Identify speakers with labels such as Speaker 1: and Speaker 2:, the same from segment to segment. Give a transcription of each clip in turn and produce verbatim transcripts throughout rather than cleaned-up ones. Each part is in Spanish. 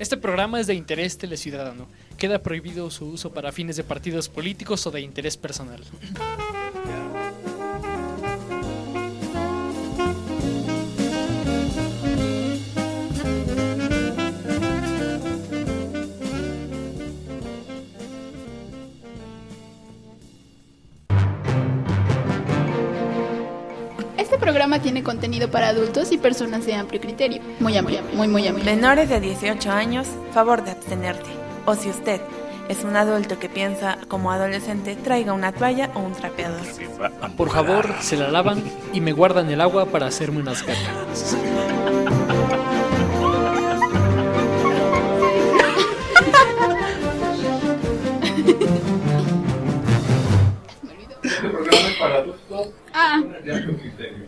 Speaker 1: Este programa es de interés teleciudadano. Queda prohibido su uso para fines de partidos políticos o de interés personal.
Speaker 2: Este programa tiene contenido para adultos y personas de amplio criterio. Muy amplio, muy, muy amplio.
Speaker 3: Menores de dieciocho años, favor de abstenerte. O si usted es un adulto que piensa como adolescente, traiga una toalla o un trapeador.
Speaker 1: Por favor, se la lavan y me guardan el agua para hacerme unas ganas.
Speaker 4: Este programa es para adultos
Speaker 2: Ah.
Speaker 4: de amplio criterio.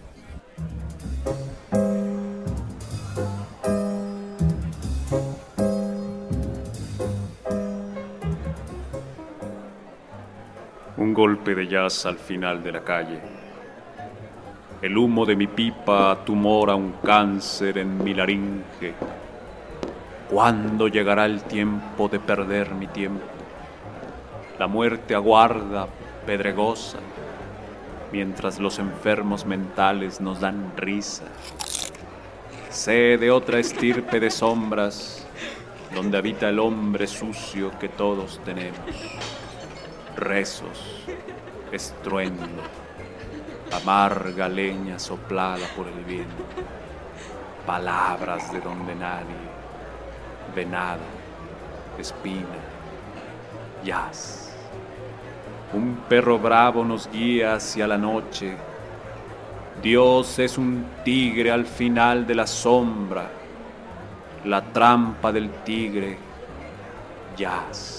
Speaker 5: Un golpe de jazz al final de la calle. El humo de mi pipa tumora un cáncer en mi laringe. ¿Cuándo llegará el tiempo de perder mi tiempo? La muerte aguarda, pedregosa, mientras los enfermos mentales nos dan risa. Sé de otra estirpe de sombras, donde habita el hombre sucio que todos tenemos. Rezos, estruendo, amarga leña soplada por el viento, palabras de donde nadie ve nada, espina, jazz. Un perro bravo nos guía hacia la noche. Dios es un tigre al final de la sombra, la trampa del tigre, jazz.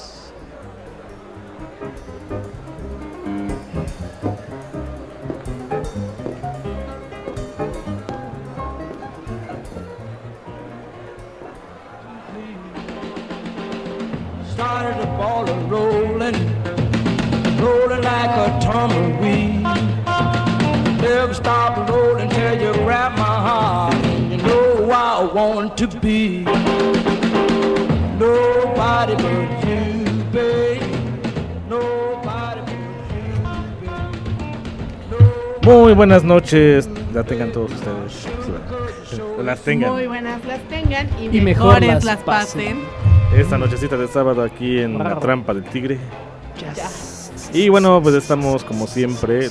Speaker 6: Started the ball a rolling, rolling like a tumbleweed. Never stop rolling till you grab my heart. You know I want to be nobody but you, babe. Nobody but you, babe.
Speaker 7: Muy buenas noches, la tengan todos ustedes. Las tengan.
Speaker 3: Muy buenas las tengan y,
Speaker 1: Y mejor
Speaker 3: mejores
Speaker 1: las
Speaker 3: las pasen.
Speaker 7: Esta nochecita de sábado aquí en la trampa del tigre.
Speaker 1: Jazz.
Speaker 7: Y bueno, pues estamos como siempre.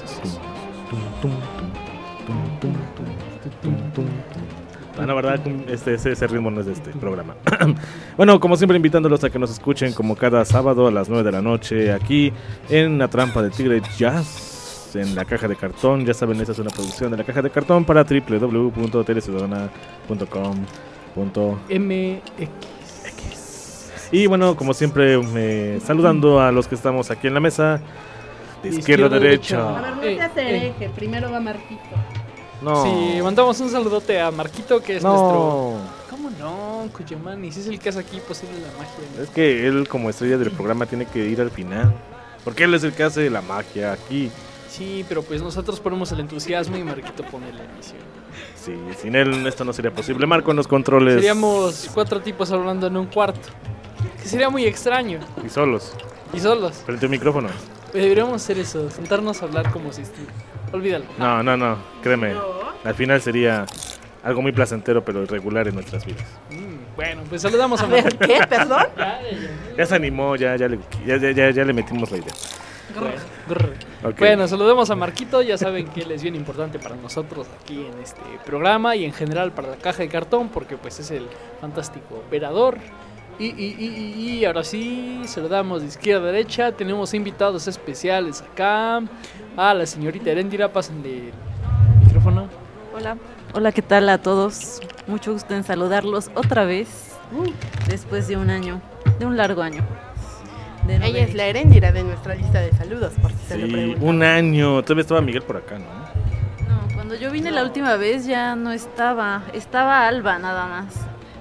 Speaker 7: Ah, no, verdad, este, ese, ese ritmo no es de este programa. Bueno, como siempre invitándolos a que nos escuchen como cada sábado a las nueve de la noche aquí en la trampa del tigre Jazz, en la caja de cartón. Ya saben, esta es una producción de la caja de cartón para doble u doble u doble u punto teleciudadana punto com punto
Speaker 1: M X.
Speaker 7: Y bueno, como siempre, eh, saludando a los que estamos aquí en la mesa, de izquierda a derecha.
Speaker 3: A ver, no
Speaker 1: Eh,
Speaker 3: se hace
Speaker 1: eh.
Speaker 3: eje, primero va Marquito.
Speaker 7: No.
Speaker 1: Sí, mandamos un saludote a Marquito, que es
Speaker 7: no.
Speaker 1: nuestro... ¿Cómo no, Cuyamani? Si es el que hace aquí posible la magia.
Speaker 7: Es que él, como estrella del programa, tiene que ir al final. Porque él es el que hace la magia aquí.
Speaker 1: Sí, pero pues nosotros ponemos el entusiasmo y Marquito pone la emisión.
Speaker 7: Sí, sin él esto no sería posible. Marco en los controles.
Speaker 1: Seríamos cuatro tipos hablando en un cuarto. Que sería muy extraño.
Speaker 7: Y solos,
Speaker 1: Y solos.
Speaker 7: frente a un micrófono.
Speaker 1: Deberíamos hacer eso, sentarnos a hablar como si estuviera. Olvídalo.
Speaker 7: No, no, no, créeme. Al final sería algo muy placentero, pero irregular en nuestras vidas.
Speaker 1: Mm, bueno, pues saludamos a,
Speaker 3: A ver,
Speaker 1: Marquito.
Speaker 3: ¿qué? ¿Perdón?
Speaker 1: Ya, ya, ya.
Speaker 7: Ya se animó, ya, ya, le, ya, ya, ya, ya le metimos la idea.
Speaker 1: Bueno, grr.
Speaker 7: Ok.
Speaker 1: Bueno, saludemos a Marquito, ya saben que él es bien importante para nosotros aquí en este programa y en general para la caja de cartón porque pues es el fantástico operador. Y, y, y, y, y ahora sí, saludamos de izquierda a derecha, tenemos invitados especiales acá, a la señorita Heréndira, pásenle el micrófono.
Speaker 8: Hola, hola, ¿qué tal a todos? Mucho gusto en saludarlos otra vez, después de un año, de un largo año. de no
Speaker 3: Ella
Speaker 8: venir.
Speaker 3: es la Heréndira de nuestra lista de saludos, por si se lo
Speaker 7: Sí,
Speaker 3: preguntan.
Speaker 7: un año. Todavía estaba Miguel por acá, ¿no?
Speaker 8: No, cuando yo vine la última vez ya no estaba, estaba Alba nada más.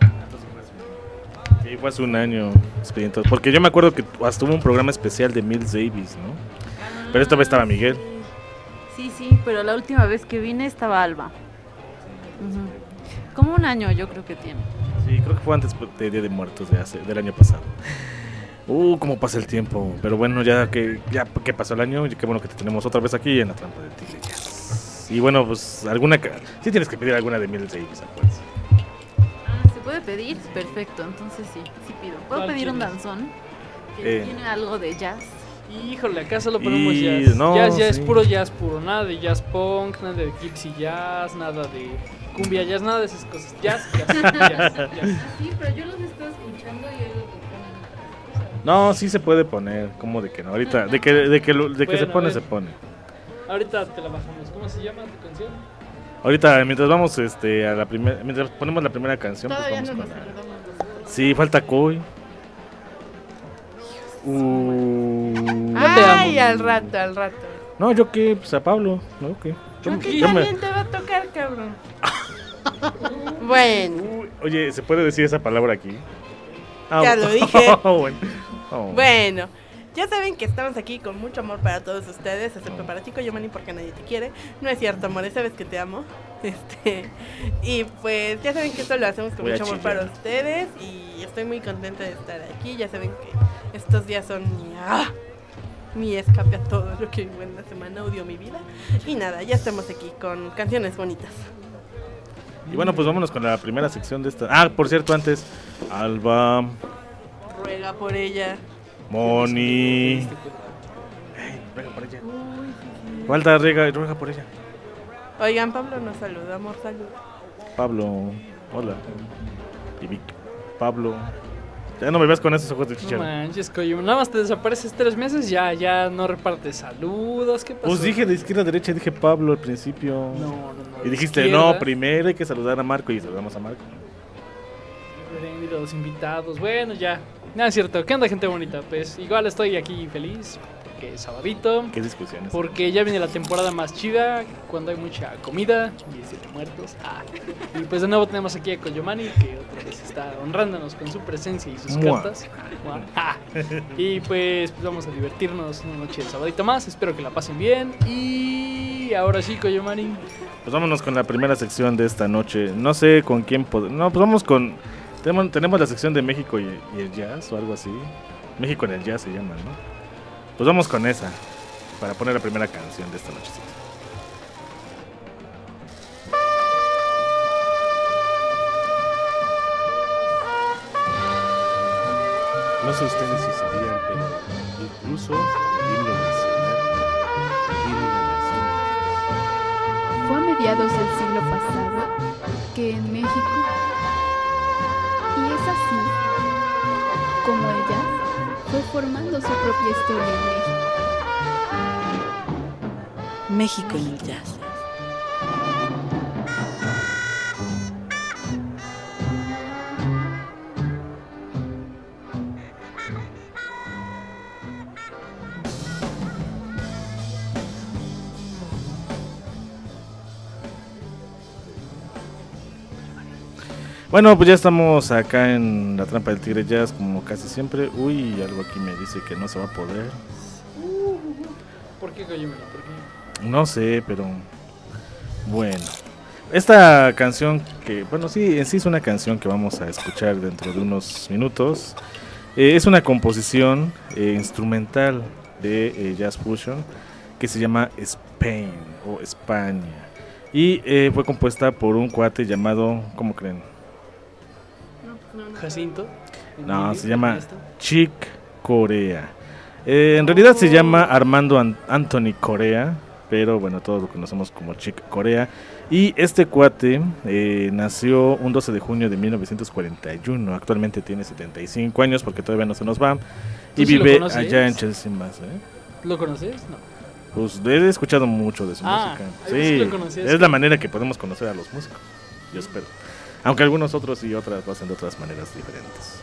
Speaker 7: Sí, fue hace un año, expediente. Porque yo me acuerdo que hasta hubo un programa especial de Mills Davis, ¿no? Pero esta vez estaba Miguel.
Speaker 8: Sí, sí, pero la última vez que vine estaba Alba. Ujú. Como un año yo creo que tiene.
Speaker 7: Sí, Sí, creo que fue antes de Día de Muertos de hace, del año pasado. Uh, cómo pasa el tiempo. Pero bueno, ya que ya que pasó el año, y qué bueno que te tenemos otra vez aquí en la trampa del tigre. Yes. Y bueno, pues alguna... Sí tienes que pedir alguna de Miles Davis, pues.
Speaker 8: Ah, ¿se puede pedir? Perfecto, entonces sí, sí pido. ¿Puedo
Speaker 1: ¿Cuál
Speaker 8: pedir un
Speaker 1: quieres?
Speaker 8: danzón? Que
Speaker 7: Eh.
Speaker 8: tiene algo de jazz.
Speaker 1: Híjole, acá solo ponemos
Speaker 7: Y
Speaker 1: jazz.
Speaker 7: no,
Speaker 1: jazz ya es
Speaker 7: sí.
Speaker 1: puro jazz puro, nada de jazz punk, nada de gypsy jazz, nada de cumbia jazz, nada de esas cosas. Jazz, jazz, jazz, jazz.
Speaker 8: Sí, pero yo los estoy escuchando y ellos lo ponen.
Speaker 7: No, sí se puede poner, como de que no. Ahorita, de que, de que, lo- de que
Speaker 1: Bueno,
Speaker 7: se
Speaker 1: a
Speaker 7: pone,
Speaker 1: ver.
Speaker 7: se pone.
Speaker 1: Ahorita te la bajamos. ¿Cómo se llama tu canción?
Speaker 7: Ahorita, mientras vamos este, a la primera, mientras ponemos la primera canción, pues
Speaker 2: Todavía
Speaker 7: vamos
Speaker 2: no nos
Speaker 7: con la...
Speaker 2: saludamos nosotros.
Speaker 7: Sí, falta Koi. Uh...
Speaker 3: Ay,
Speaker 1: amo.
Speaker 3: al rato, al rato.
Speaker 7: No, yo qué, pues a Pablo. No, ¿qué?
Speaker 3: Yo que
Speaker 7: yo me-
Speaker 3: también te va a tocar, cabrón. Bueno,
Speaker 7: Uy, oye, ¿se puede decir esa palabra aquí? Ah,
Speaker 3: Ya lo dije.
Speaker 7: bueno. Oh.
Speaker 3: bueno. Ya saben que estamos aquí con mucho amor para todos ustedes, excepto para Chico Yomani porque nadie te quiere. No es cierto, amor, sabes que te amo. Este, y pues ya saben que esto lo hacemos con
Speaker 7: Voy a
Speaker 3: mucho amor
Speaker 7: chillar.
Speaker 3: para ustedes y estoy muy contenta de estar aquí. Ya saben que estos días son mi, ah, mi escape a todo lo que vivo en la semana, odio mi vida. Y nada, ya estamos aquí con canciones bonitas.
Speaker 7: Y bueno, pues vámonos con la primera sección de esta. Ah, por cierto, antes, Alba,
Speaker 3: Ruega por ella.
Speaker 7: Moni. Ey, ruega por ella. Falta, ruega, ruega por ella.
Speaker 3: Oigan, Pablo nos saluda, amor, salud.
Speaker 7: Pablo, hola. Y Vic, Pablo. Ya no me veas con esos ojos de
Speaker 1: No
Speaker 7: chicharro.
Speaker 1: manches, Coyo. Nada más te desapareces tres meses, ya, ya no repartes saludos. ¿Qué pasó?
Speaker 7: Pues dije de izquierda a derecha, dije Pablo al principio.
Speaker 1: No, no, no.
Speaker 7: Y dijiste,
Speaker 1: izquierda.
Speaker 7: no, primero hay que saludar a Marco y saludamos a Marco.
Speaker 1: Y los invitados, bueno, ya. Nada, es cierto. ¿Qué onda, gente bonita? Pues igual estoy aquí feliz, porque es sabadito.
Speaker 7: ¿Qué discusiones?
Speaker 1: Porque ya viene la temporada más chida, cuando hay mucha comida y es Día de muertos. Ah. Y pues de nuevo tenemos aquí a Koyomani, que otra vez está honrándonos con su presencia y sus
Speaker 7: Mua.
Speaker 1: cartas. Mua. Ah. Y pues, pues vamos a divertirnos una noche de sabadito más. Espero que la pasen bien. Y ahora sí, Koyomani.
Speaker 7: Pues vámonos con la primera sección de esta noche. No sé con quién pod- No, pues vamos con... Tenemos, tenemos la sección de México y, y el jazz o algo así. México en el jazz se llama, ¿no? Pues vamos con esa. Para poner la primera canción de esta nochecita. No sé ustedes si sabían, pero incluso el himno nacional tiene una versión.
Speaker 2: Fue a mediados del siglo pasado que en México, y es así como el jazz fue formando su propia historia en México.
Speaker 9: México en el jazz.
Speaker 7: Bueno, pues ya estamos acá en la trampa del Tigre Jazz como casi siempre. Uy, algo aquí me dice que no se va a poder.
Speaker 1: ¿Por qué, Koyomani? ¿Por qué?
Speaker 7: No sé, pero bueno. Esta canción que, bueno, sí, en sí es una canción que vamos a escuchar dentro de unos minutos. Eh, es una composición eh, instrumental de eh, Jazz Fusion que se llama Spain o España. Y eh, fue compuesta por un cuate llamado, ¿cómo creen?
Speaker 1: Jacinto.
Speaker 7: No, se llama Chick Corea. Eh, en realidad se llama Armando An- Anthony Corea, pero bueno, todos lo conocemos como Chick Corea. Y este cuate eh, nació un doce de junio de mil novecientos cuarenta y uno. Actualmente tiene setenta y cinco años porque todavía no se nos va. Y
Speaker 1: ¿Tú sí lo
Speaker 7: vive
Speaker 1: conoces?
Speaker 7: allá en Chelsea, más, ¿eh?
Speaker 1: ¿Lo conoces? No.
Speaker 7: Pues he escuchado mucho de su
Speaker 1: Ah,
Speaker 7: música.
Speaker 1: yo sí
Speaker 7: Sí,
Speaker 1: lo conocía,
Speaker 7: es
Speaker 1: sí.
Speaker 7: la manera que podemos conocer a los músicos, yo espero. Aunque algunos otros y otras lo hacen de otras maneras diferentes.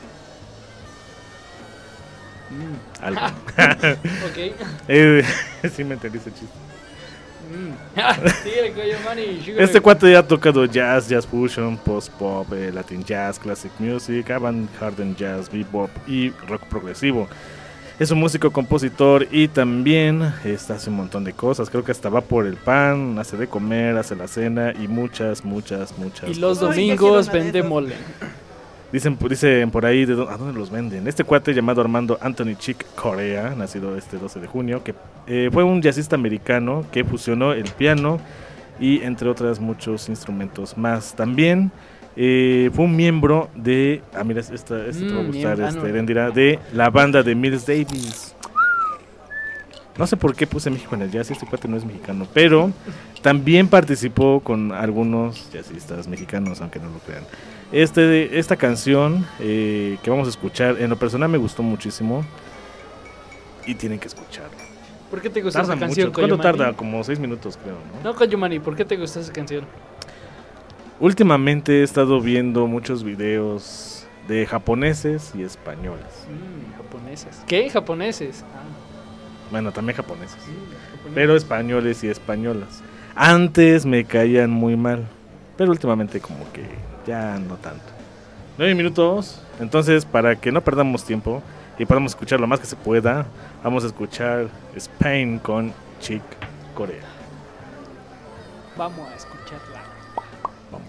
Speaker 1: Mm.
Speaker 7: Algo.
Speaker 1: Ok.
Speaker 7: Eh, sí me entendiste el chiste.
Speaker 1: Mm. Síguele, Koyomani. síguele.
Speaker 7: Este cuate ha tocado jazz, jazz fusion, post-pop, eh, latin jazz, classic music, avant-garde jazz, bebop y rock progresivo. Es un músico, compositor y también está, hace un montón de cosas. Creo que hasta va por el pan, hace de comer, hace la cena y muchas, muchas, muchas
Speaker 1: Y los
Speaker 7: cosas.
Speaker 3: Uy, yo
Speaker 1: domingos
Speaker 3: quiero una de
Speaker 1: vende
Speaker 3: esas.
Speaker 1: mole.
Speaker 7: Dicen, dicen por ahí, de dó- ¿a dónde los venden? Este cuate llamado Armando Anthony Chick Corea, nacido este doce de junio, que eh, fue un jazzista americano que fusionó el piano y entre otras muchos instrumentos más. También eh, fue un miembro de, ah mira, esta, esta te va a
Speaker 1: Mm,
Speaker 7: gustar,
Speaker 1: miembro, ah,
Speaker 7: este,
Speaker 1: no.
Speaker 7: Erendira, de la banda de Miles Davis. No sé por qué puse México en el jazz, este cuate no es mexicano, pero también participó con algunos jazzistas mexicanos, aunque no lo crean. Este, esta canción eh, que vamos a escuchar, en lo personal me gustó muchísimo y tienen que escucharlo.
Speaker 1: ¿Por qué te gustó
Speaker 7: Tarda
Speaker 1: esa canción,
Speaker 7: mucho. ¿Cuánto
Speaker 1: Koyomani?
Speaker 7: tarda? Como seis minutos, creo, ¿no?
Speaker 1: No, Koyomani, ¿por qué te gustó esa canción?
Speaker 7: Últimamente he estado viendo muchos videos de japoneses y españoles.
Speaker 1: Mm, japoneses. ¿Qué? Japoneses. Ah,
Speaker 7: Bueno, también japoneses.
Speaker 1: sí, japoneses.
Speaker 7: Pero españoles y españolas. Antes me caían muy mal, pero últimamente como que ya no tanto. Nueve minutos, entonces para que no perdamos tiempo y podamos escuchar lo más que se pueda, vamos a escuchar Spain con Chick Corea.
Speaker 1: Vamos a escucharla.
Speaker 7: Vamos.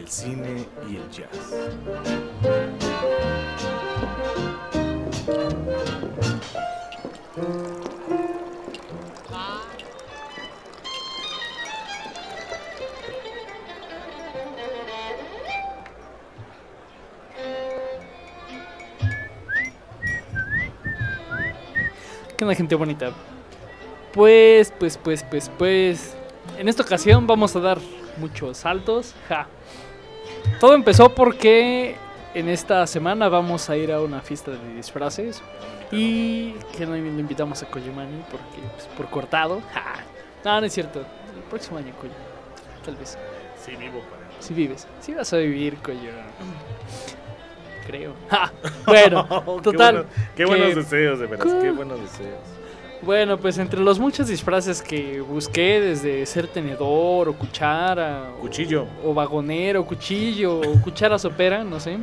Speaker 7: el cine y el jazz.
Speaker 1: ¿Qué onda, gente bonita? Pues, pues, pues, pues, pues... En esta ocasión vamos a dar muchos saltos. Ja. Todo empezó porque en esta semana vamos a ir a una fiesta de disfraces. Y que no lo invitamos a Koyumani porque, pues, por cortado. Ja. No, no es cierto. El próximo año, Koyo. Tal vez.
Speaker 7: Sí, vivo para
Speaker 1: Si vives. Si vas a vivir, Koyo. Creo. Ja. Bueno, total.
Speaker 7: Qué, bueno, qué buenos
Speaker 1: que-
Speaker 7: deseos, de veras. Qué buenos deseos.
Speaker 1: Bueno, pues entre los muchos disfraces que busqué, desde ser tenedor o cuchara, o-
Speaker 7: Cuchillo.
Speaker 1: o, vagonero, cuchillo, o cuchara sopera, no sé.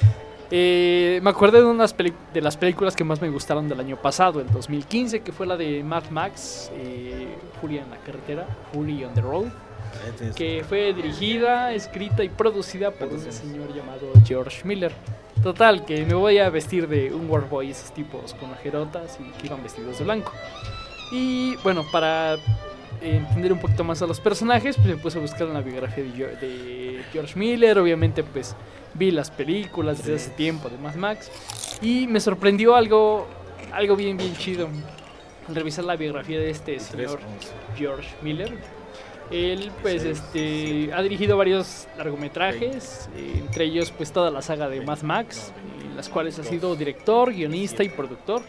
Speaker 1: Eh, me acuerdo de unas peli- de las películas que más me gustaron del año pasado, el dos mil quince, que fue la de Mad Max, eh, Furia en la carretera, Fury on the Road, que fue dirigida, escrita y producida por un señor llamado George Miller. Total, que me voy a vestir de un Warboy, esos tipos con ojerotas y que iban vestidos de blanco. Y bueno, para eh, entender un poquito más a los personajes, pues me puse a buscar una biografía de, Geo- de George Miller. Obviamente, pues vi las películas desde hace tiempo de Mad Max. Y me sorprendió algo, algo bien, bien chido. Al revisar la biografía de este señor George Miller. Él pues este ha dirigido varios largometrajes, eh, entre ellos pues toda la saga de Mad Max, en las cuales ha sido director, guionista y productor.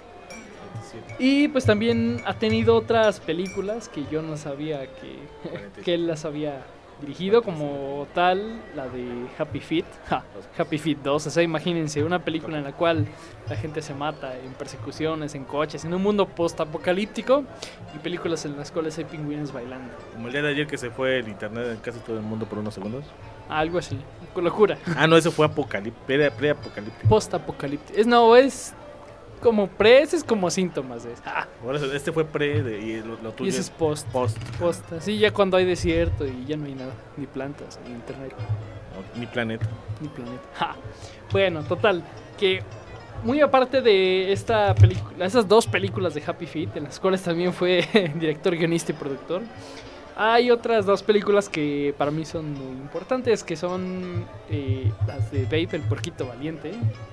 Speaker 1: Y pues también ha tenido otras películas que yo no sabía que, que él las había dirigido, como tal la de Happy Feet, ja, Happy Feet dos. O sea, imagínense una película en la cual la gente se mata en persecuciones, en coches, en un mundo post-apocalíptico, y películas en las cuales hay pingüinos bailando.
Speaker 7: Como el día de ayer que se fue el internet en casi todo el mundo por unos segundos.
Speaker 1: Algo así, con locura.
Speaker 7: Ah, no, eso fue apocalíptico, pre- pre-apocalíptico.
Speaker 1: Post-apocalíptico. Es no, es como pre, ese es como síntomas de eso. Ah,
Speaker 7: Por eso, este fue pre de, y lo, lo
Speaker 1: y
Speaker 7: tuyo
Speaker 1: ese es post.
Speaker 7: post.
Speaker 1: Post, así ya cuando hay desierto y ya no hay nada, ni plantas, ni internet,
Speaker 7: No, mi planeta.
Speaker 1: ni planeta. Ja. Bueno, total, que muy aparte de esta película, esas dos películas de Happy Feet, en las cuales también fue director, guionista y productor, hay otras dos películas que para mí son muy importantes, que son eh, las de Babe, el puerquito valiente.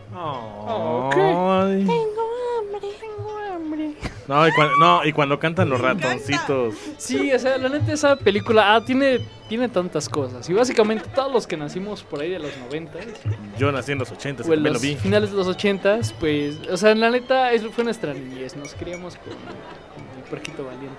Speaker 7: Oh,
Speaker 1: ¿qué?
Speaker 7: Ay.
Speaker 1: Tengo hambre.
Speaker 7: No, y cuando, no, y cuando cantan los ratoncitos.
Speaker 1: Sí, o sea, la neta esa película ah, tiene, tiene tantas cosas. Y básicamente todos los que nacimos por ahí de los noventas
Speaker 7: Yo nací en los ochentas,
Speaker 1: o en
Speaker 7: también
Speaker 1: los
Speaker 7: lo vi.
Speaker 1: finales de los ochentas, pues, o sea, la neta eso fue nuestra niñez. Nos criamos con, con el puerquito valiente.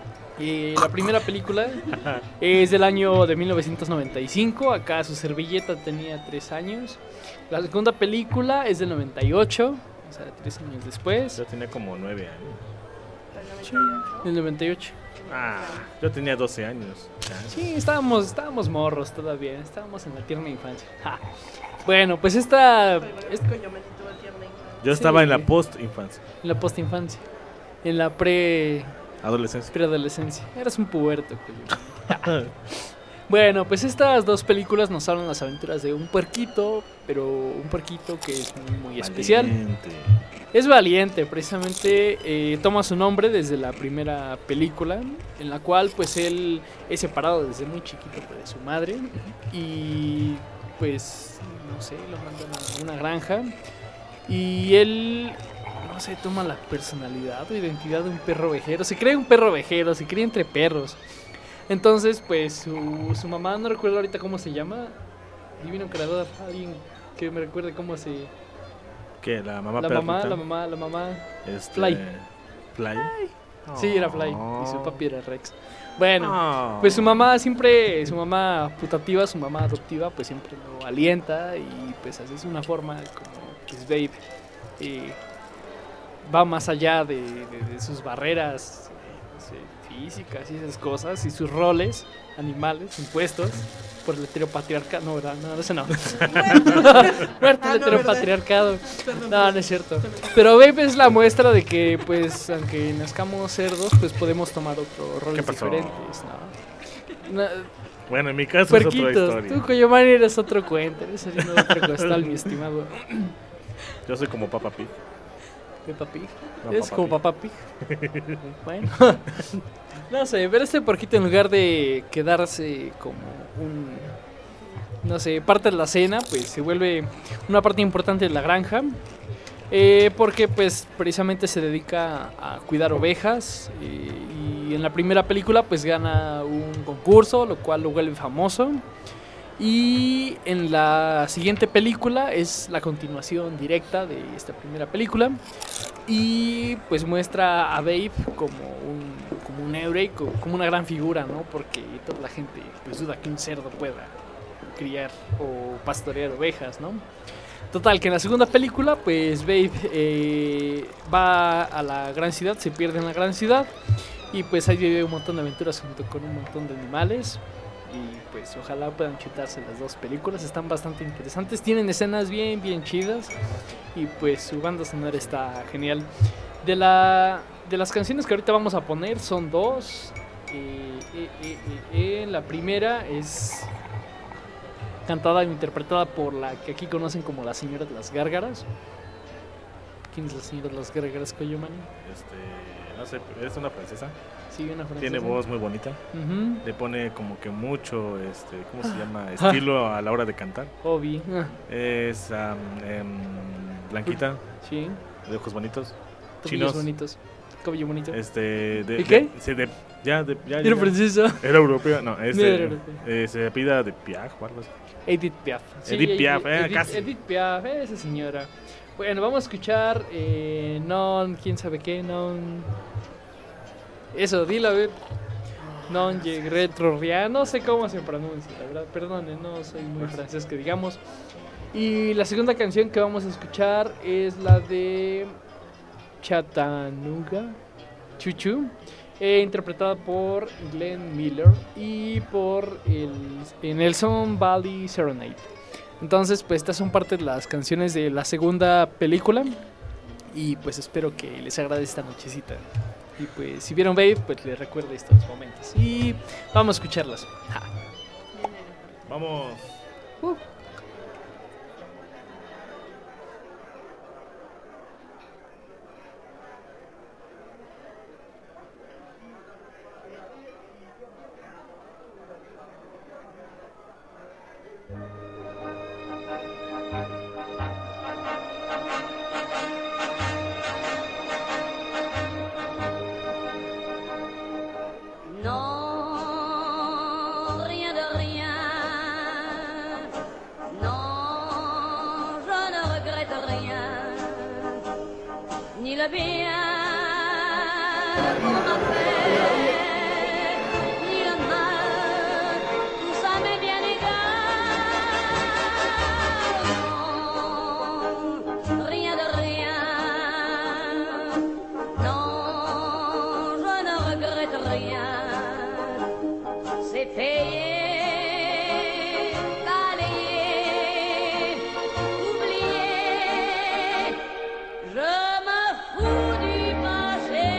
Speaker 1: Y la primera película es del año de mil novecientos noventa y cinco. Acá su servilleta tenía tres años. La segunda película es del noventa y ocho, o sea, tres años después.
Speaker 7: Yo tenía como nueve años.
Speaker 1: Sí, del noventa y ocho.
Speaker 7: Ah, yo tenía doce años. Ya.
Speaker 1: Sí, estábamos, estábamos morros todavía, estábamos en la tierna infancia. Ja. Bueno, pues esta,
Speaker 3: Pero
Speaker 1: es
Speaker 3: es coño, me tuvo tierna infancia.
Speaker 7: Yo estaba
Speaker 1: Sí.
Speaker 7: en la post-infancia,
Speaker 1: en la postinfancia, en la pre
Speaker 7: adolescencia.
Speaker 1: preadolescencia. Eras un puberto, coño. Bueno, pues estas dos películas nos hablan las aventuras de un puerquito, pero un puerquito que es muy, muy especial.
Speaker 7: Valiente.
Speaker 1: Es valiente, precisamente eh, toma su nombre desde la primera película, en la cual pues él es separado desde muy chiquito de su madre y pues no sé, lo mandan a una granja y él, no sé, toma la personalidad o identidad de un perro ovejero, se cree un perro ovejero, se cree entre perros. Entonces pues su, su mamá, no recuerdo ahorita cómo se llama, divino creador, alguien que me recuerde cómo se...
Speaker 7: ¿Qué? La mamá
Speaker 1: La mamá,
Speaker 7: perrita?
Speaker 1: la mamá, la mamá.
Speaker 7: Este,
Speaker 1: Fly.
Speaker 7: Fly.
Speaker 1: Sí, era Fly. Y su papi era Rex. Bueno,
Speaker 7: Oh.
Speaker 1: pues su mamá siempre, su mamá putativa, su mamá adoptiva, pues siempre lo alienta y pues así es una forma como pues Babe eh, va más allá de, de- de sus barreras eh, no sé, físicas y esas cosas y sus roles animales impuestos por el heteropatriarcado. No, ¿verdad? No, eso no. Muerto
Speaker 3: Ah,
Speaker 1: el
Speaker 3: no,
Speaker 1: heteropatriarcado.
Speaker 3: Perdón,
Speaker 1: No, no es cierto. Pero Babe es la muestra de que, pues, aunque nazcamos cerdos, pues podemos tomar otros roles
Speaker 7: ¿Qué pasó?
Speaker 1: diferentes, ¿no? Na-
Speaker 7: Bueno, en mi caso es otra
Speaker 1: Puerquitos,
Speaker 7: historia.
Speaker 1: tú, Coyomani, eres otro cuento. Eres harina de otro costal, mi estimado.
Speaker 7: Yo soy como Papa Pig.
Speaker 1: Peppa Pig.
Speaker 7: No,
Speaker 1: Es
Speaker 7: Papa
Speaker 1: como
Speaker 7: Pig.
Speaker 1: Papá Pig. Bueno. No sé, pero este porquito en lugar de quedarse como un... No sé, parte de la cena, pues se vuelve una parte importante de la granja. Eh, porque pues precisamente se dedica a cuidar ovejas. eh, y en la primera película pues gana un concurso, lo cual lo vuelve famoso. Y en la siguiente película es la continuación directa de esta primera película. Y pues muestra a Babe como un, como un héroe, co- como una gran figura, ¿no? Porque toda la gente pues duda que un cerdo pueda criar o pastorear ovejas, ¿no? Total, que en la segunda película pues Babe eh, va a la gran ciudad, se pierde en la gran ciudad. Y pues ahí vive un montón de aventuras junto con un montón de animales. Y pues ojalá puedan chutarse las dos películas, están bastante interesantes, tienen escenas bien, bien chidas. Y pues su banda sonora está genial. De, la, de las canciones que ahorita vamos a poner son dos. Eh, eh, eh, eh, eh, la primera es cantada e interpretada por la que aquí conocen como la señora de las gárgaras. ¿Quién es la señora de las gárgaras, Coyomani?
Speaker 7: Este, no sé, es una francesa.
Speaker 1: Sí, una francesa.
Speaker 7: Tiene voz muy bonita.
Speaker 1: Ujú.
Speaker 7: Le pone como que mucho, este, ¿cómo se llama? Estilo a la hora de cantar.
Speaker 1: Obi. Ah,
Speaker 7: Es am, em, blanquita,
Speaker 1: sí.
Speaker 7: de ojos bonitos,
Speaker 1: Tobillos
Speaker 7: chinos.
Speaker 1: bonitos. Cabello bonito.
Speaker 7: Este, de,
Speaker 1: ¿Y qué?
Speaker 7: de- sí, de- ya, de, ya, ya,
Speaker 1: Era
Speaker 7: ya.
Speaker 1: francesa.
Speaker 7: Era europea, no,
Speaker 1: No
Speaker 7: este,
Speaker 1: era europea.
Speaker 7: eh, se apida de Piaf o algo así.
Speaker 1: Edith Piaf.
Speaker 7: Edith Piaf, eh,
Speaker 1: Edith,
Speaker 7: casi.
Speaker 1: Edith Piaf, esa señora. Bueno, vamos a escuchar eh, Non, quién sabe qué, Non... Eso, dilo a ver. Non je retro ria, no sé cómo se pronuncia, la verdad, perdone, no soy muy francés que digamos. Y la segunda canción que vamos a escuchar es la de Chattanooga, Chuchu, eh, interpretada por Glenn Miller y por el, el Nelson Valley Serenade. Entonces, pues estas son parte de las canciones de la segunda película. Y pues espero que les agrade esta nochecita. Y pues si vieron Babe, pues les recuerde estos momentos. Y vamos a escucharlas. Ja.
Speaker 7: Vamos.
Speaker 1: Uh.
Speaker 9: Non, rien de rien. Non, je ne regrette rien. Ni le bien qu'on m'a fait, ni le mal, tout ça m'est bien égal. Non, rien de rien. Non, je ne regrette rien. C'est payé, balayé, oublié. Je me fous du passé.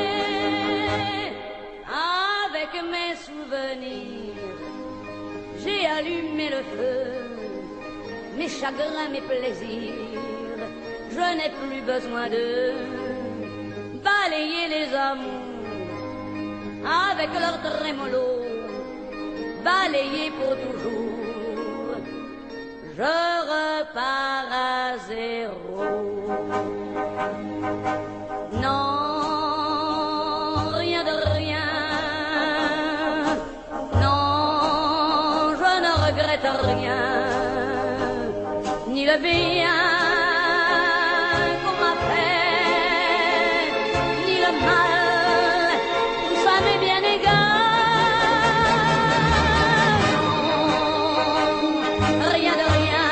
Speaker 9: Avec mes souvenirs, j'ai allumé le feu. Mes chagrins, mes plaisirs, je n'ai plus besoin de balayer les amours avec leur trémolo, balayer pour toujours. Je repars à zéro. Non, rien de rien. Non, je ne regrette rien. Ni le bien qu'on m'a fait, ni le mal, tout ça m'est bien égal. Non, rien de rien.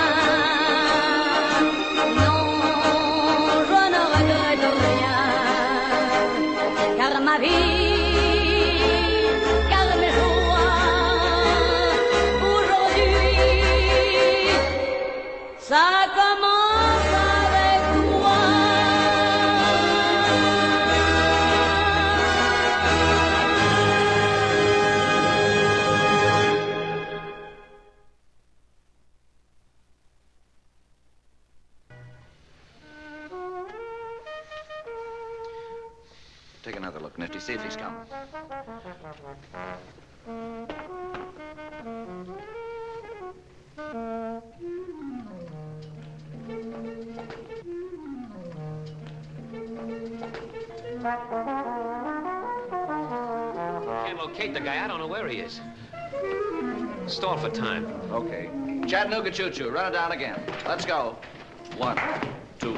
Speaker 9: Non, je ne regrette rien. Car ma vie, car mes joies, aujourd'hui, ça commence avec toi.
Speaker 10: another look, Nifty. See if he's coming.
Speaker 11: Can't locate the guy. I don't know where he is. Stall for time.
Speaker 10: Okay. Chattanooga choo-choo. Run it down again. Let's go. One, two.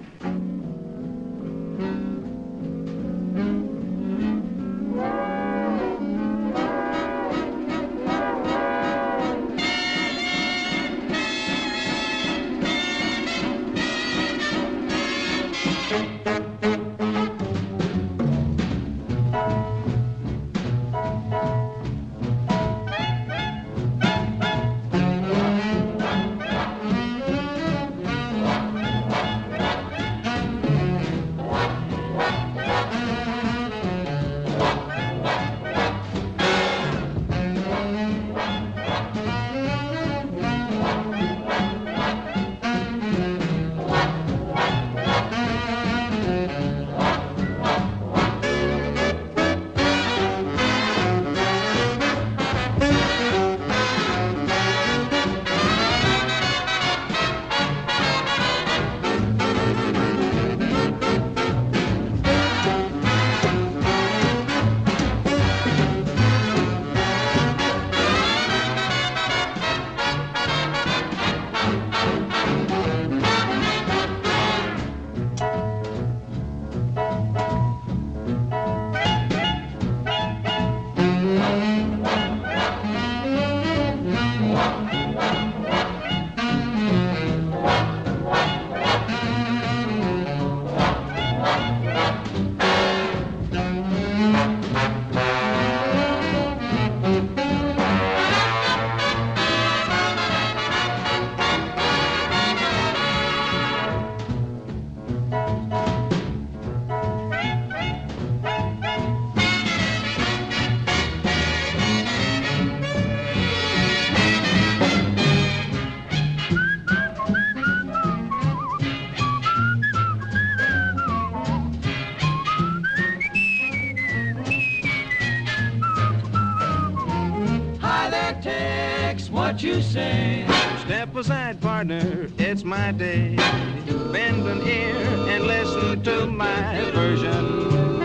Speaker 6: What you say? Step aside, partner, it's my day. Bend an ear and listen to my version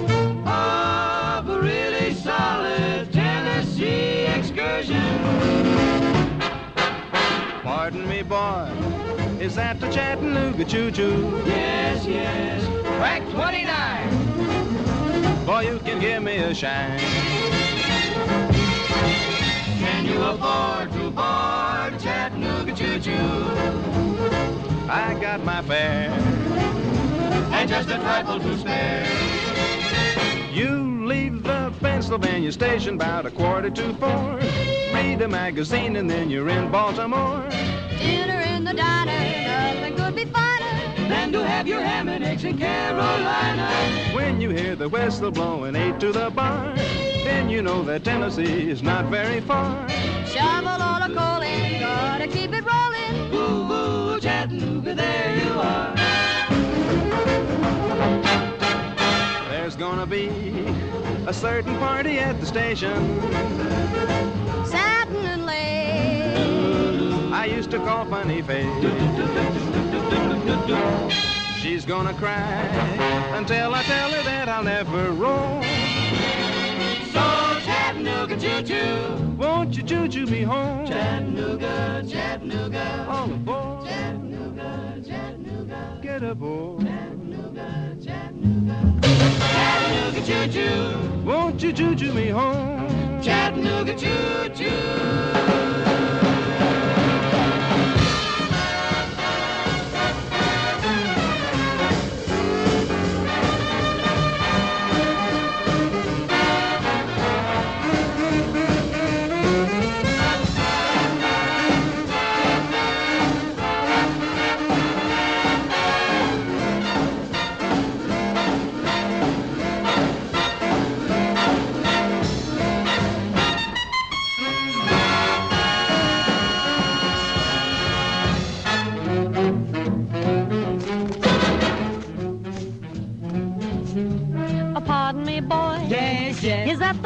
Speaker 6: of a really solid Tennessee excursion. Pardon me, boy, is that the Chattanooga choo-choo? Yes, yes, track twenty-nine. Boy, you can give me a shine. Can you afford to board Chattanooga choo-choo? I got my fare and just a trifle to spare. You leave the Pennsylvania station about a quarter to four. Read a magazine and then you're in Baltimore.
Speaker 9: Dinner in the diner, nothing could be finer
Speaker 6: than to have your ham and eggs in Carolina. When you hear the whistle blowing eight to the bar, then you know that Tennessee is not very far.
Speaker 9: Shovel all the coal in, gotta keep it rolling.
Speaker 6: Ooh, ooh, Chattanooga, there you are. There's gonna be a certain party at the station.
Speaker 9: Satin and lace,
Speaker 6: I used to call Funny Face. She's gonna cry until I tell her that I'll never roam. So Chattanooga choo-choo, won't you choo-choo me home? Chattanooga, Chattanooga, all aboard. Chattanooga, Chattanooga, get aboard. Chattanooga, Chattanooga, Chattanooga choo-choo, won't you choo-choo me home? Chattanooga choo-choo.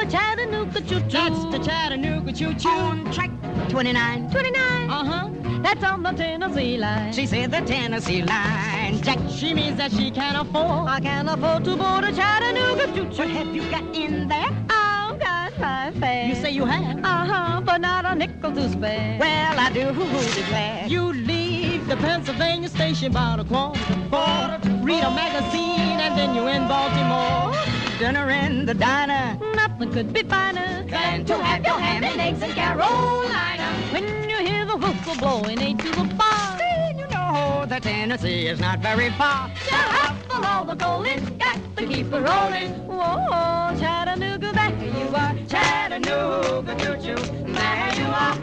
Speaker 9: Chattanooga choo-choo.
Speaker 6: That's the Chattanooga choo-choo.
Speaker 9: On track twenty-nine. twenty-nine.
Speaker 6: Uh-huh.
Speaker 9: That's on the Tennessee line.
Speaker 6: She said the Tennessee line. Jack, she means that she can afford.
Speaker 9: I can't afford to board a Chattanooga choo-choo.
Speaker 6: What have you got in there?
Speaker 9: I've got my fare.
Speaker 6: You say you have?
Speaker 9: Uh-huh, but not a nickel to spare.
Speaker 6: Well, I do declare. You leave the Pennsylvania station about a quarter to four. Read a magazine and then you're in Baltimore. Dinner in the diner.
Speaker 9: Nothing could be finer
Speaker 6: than to have your ham and eggs in Carolina.
Speaker 9: When you hear the whistle blowing eight to the bar,
Speaker 6: then you know that Tennessee is not very far.
Speaker 9: Shut up for all the golding, got to keep it rolling. Whoa, Chattanooga, there you are.
Speaker 6: Chattanooga, choo-choo, there you are.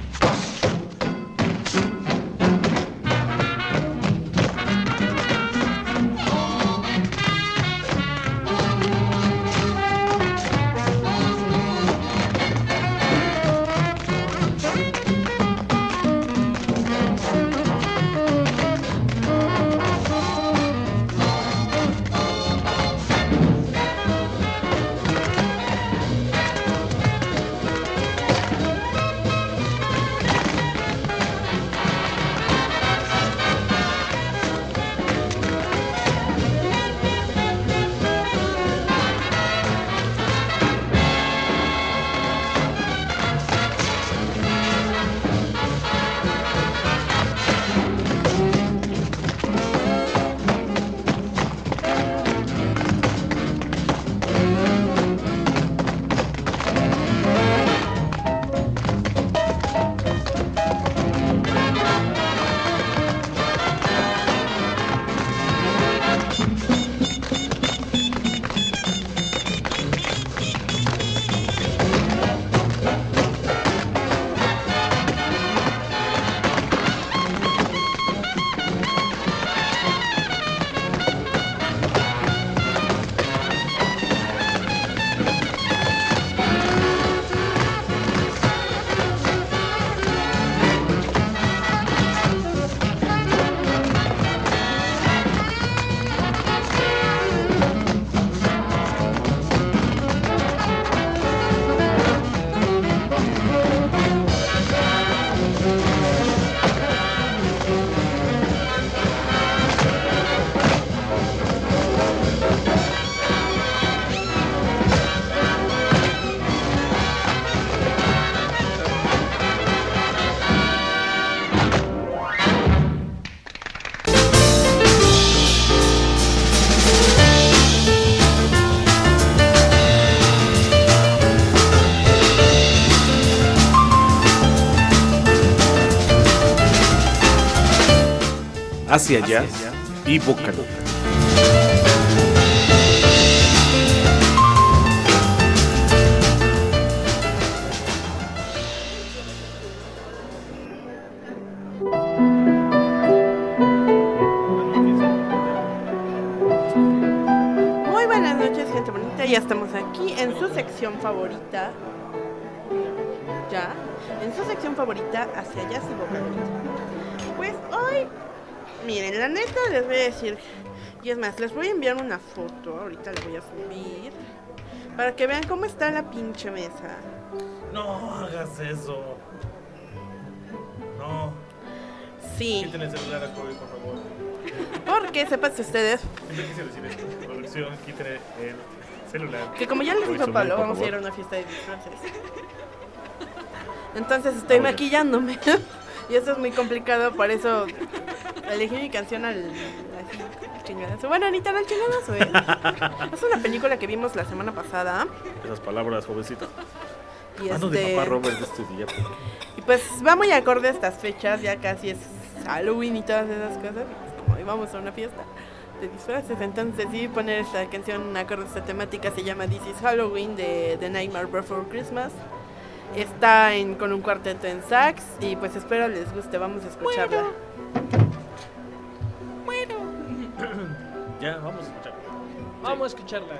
Speaker 7: Hacia allá y vocal.
Speaker 3: Muy buenas noches, gente bonita. Ya estamos aquí en su sección favorita. Ya, en su sección favorita, Hacia allá y vocal. Pues hoy, miren, la neta les voy a decir, y es más, les voy a enviar una foto, ahorita la voy a subir, para que vean cómo está la pinche mesa.
Speaker 7: No hagas eso. No.
Speaker 3: Sí.
Speaker 7: Quiten el celular a Kobe, por favor.
Speaker 3: Porque sepan ustedes.
Speaker 7: Siempre quise decir esto. Producción, quiten el celular.
Speaker 3: Que como ya les dijo Pablo, vamos a ir a una fiesta de disfraces. Entonces estoy maquillándome. Y eso es muy complicado, por eso elegí mi canción al, así, al chingadazo. Bueno, ni tan al chingadazo, ¿eh? Es una película que vimos la semana pasada.
Speaker 7: Esas palabras, jovencito.
Speaker 3: Y
Speaker 7: Ando
Speaker 3: este...
Speaker 7: de papá Robert de este día.
Speaker 3: Y pues va muy acorde a estas fechas, ya casi es Halloween y todas esas cosas. Pues como íbamos a una fiesta de disfraces, entonces sí poner esta canción acorde a esta temática. Se llama This is Halloween de The Nightmare Before Christmas. Está en, con un cuarteto en sax y pues espero les guste, vamos a escucharla.
Speaker 1: Bueno.
Speaker 7: Ya, vamos a escucharla.
Speaker 1: Vamos a escucharla.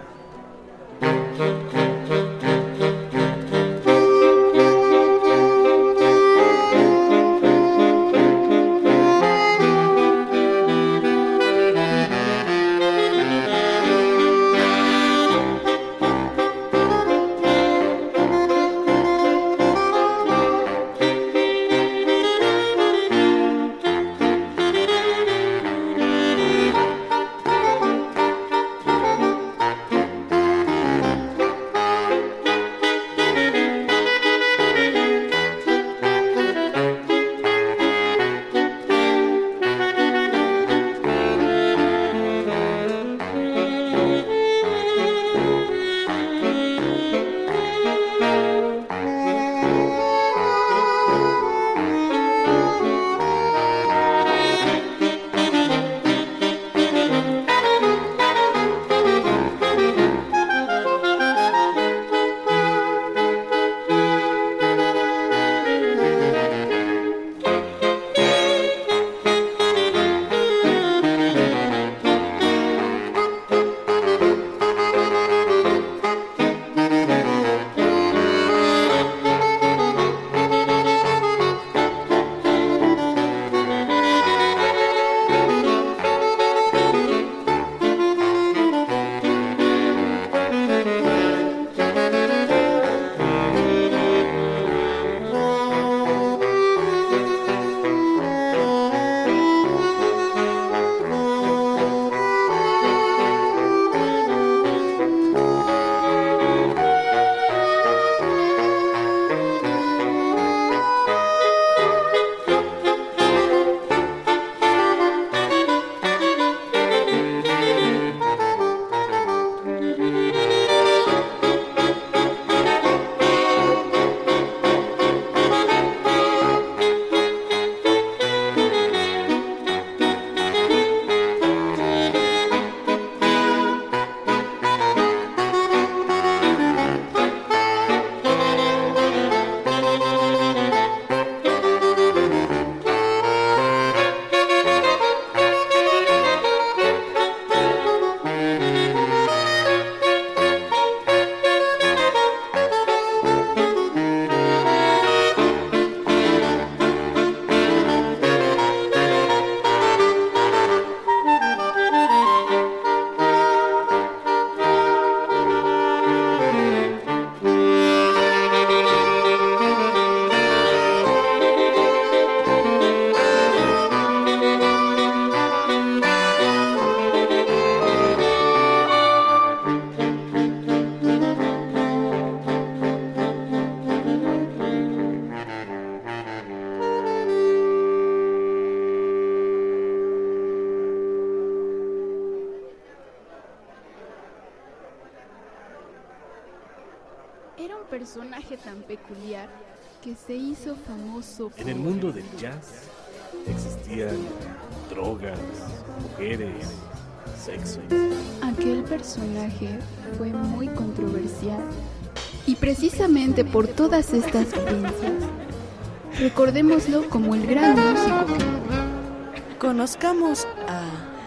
Speaker 2: personaje tan peculiar que se hizo famoso por...
Speaker 7: En el mundo del jazz existían drogas, mujeres, sexo.
Speaker 2: Aquel personaje fue muy controversial. Y precisamente por todas estas vivencias, recordémoslo como el gran músico.
Speaker 8: Conozcamos a...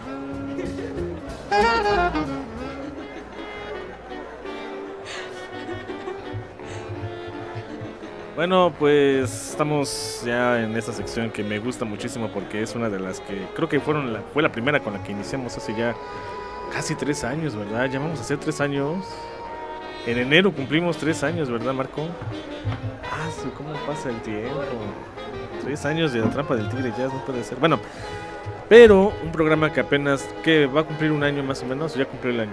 Speaker 7: Bueno, pues estamos ya en esta sección que me gusta muchísimo porque es una de las que creo que fueron la, fue la primera con la que iniciamos hace ya casi tres años, ¿verdad? Ya vamos a hacer tres años. En enero cumplimos tres años, ¿verdad, Marco? Ah, sí, ¿cómo pasa el tiempo? Tres años de La Trampa del Tigre, ya no puede ser. Bueno, pero un programa que apenas, que va a cumplir un año más o menos, ya cumplió el año.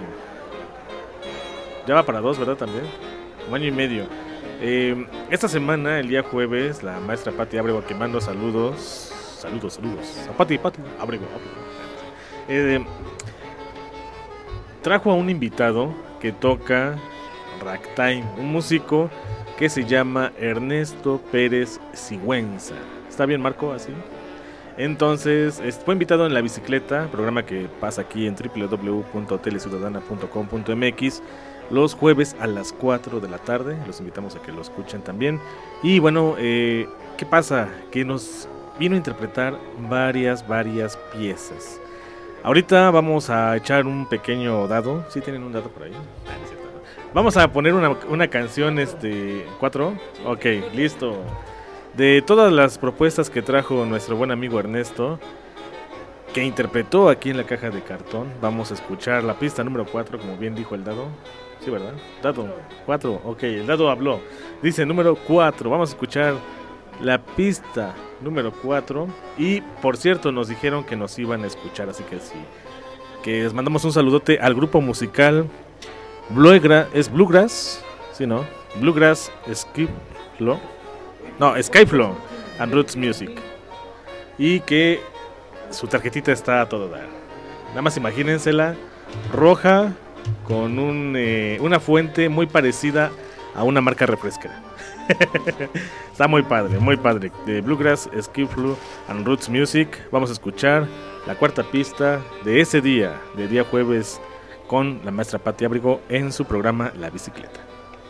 Speaker 7: Ya va para dos, ¿verdad? También. Un año y medio. Eh, esta semana, el día jueves, la maestra Pati Ábrego, que mando saludos. Saludos, saludos. A Pati, Pati Ábrego. Eh, trajo a un invitado que toca ragtime, un músico que se llama Ernesto Pérez Sigüenza. ¿Está bien, Marco? Así. Entonces, fue invitado en La Bicicleta, programa que pasa aquí en doble u doble u doble u punto teleciudadana punto com punto m x los jueves a las cuatro de la tarde. Los invitamos a que lo escuchen también. Y bueno, eh, ¿qué pasa? Que nos vino a interpretar varias, varias piezas. Ahorita vamos a echar un pequeño dado. ¿Sí tienen un dado por ahí? Ah, no es cierto. Vamos a poner una, una canción, este, ¿cuatro? Ok, listo. De todas las propuestas que trajo nuestro buen amigo Ernesto, que interpretó aquí en la caja de cartón, vamos a escuchar la pista número cuatro, como bien dijo el dado. Sí, ¿verdad? Dado cuatro, ok, el dado habló. Dice número cuatro, vamos a escuchar la pista número cuatro. Y por cierto, nos dijeron que nos iban a escuchar, así que sí. Que les mandamos un saludote al grupo musical Bluegrass, ¿es Bluegrass? Sí, ¿no? Bluegrass Skyflow. No, Skyflow and Roots Music. Y que su tarjetita está a todo dar. Nada más imagínensela roja con un, eh, una fuente muy parecida a una marca refresquera. Está muy padre, muy padre. De Bluegrass, Skyflow and Roots Music. Vamos a escuchar la cuarta pista de ese día, de día jueves, con la maestra Pati Ábrego en su programa La Bicicleta.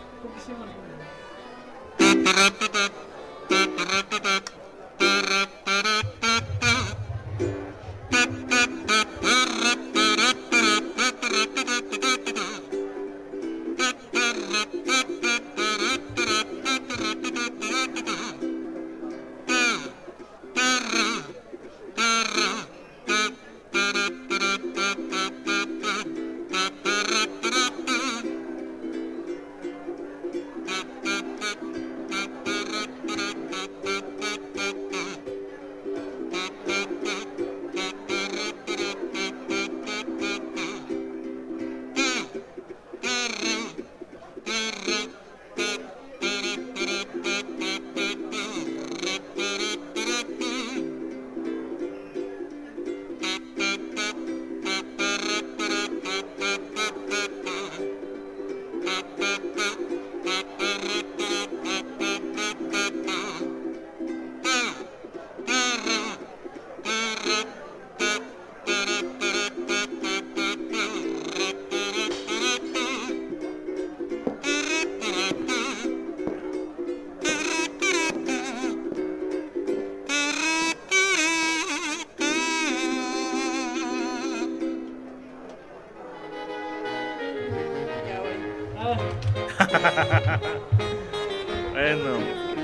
Speaker 7: Bueno,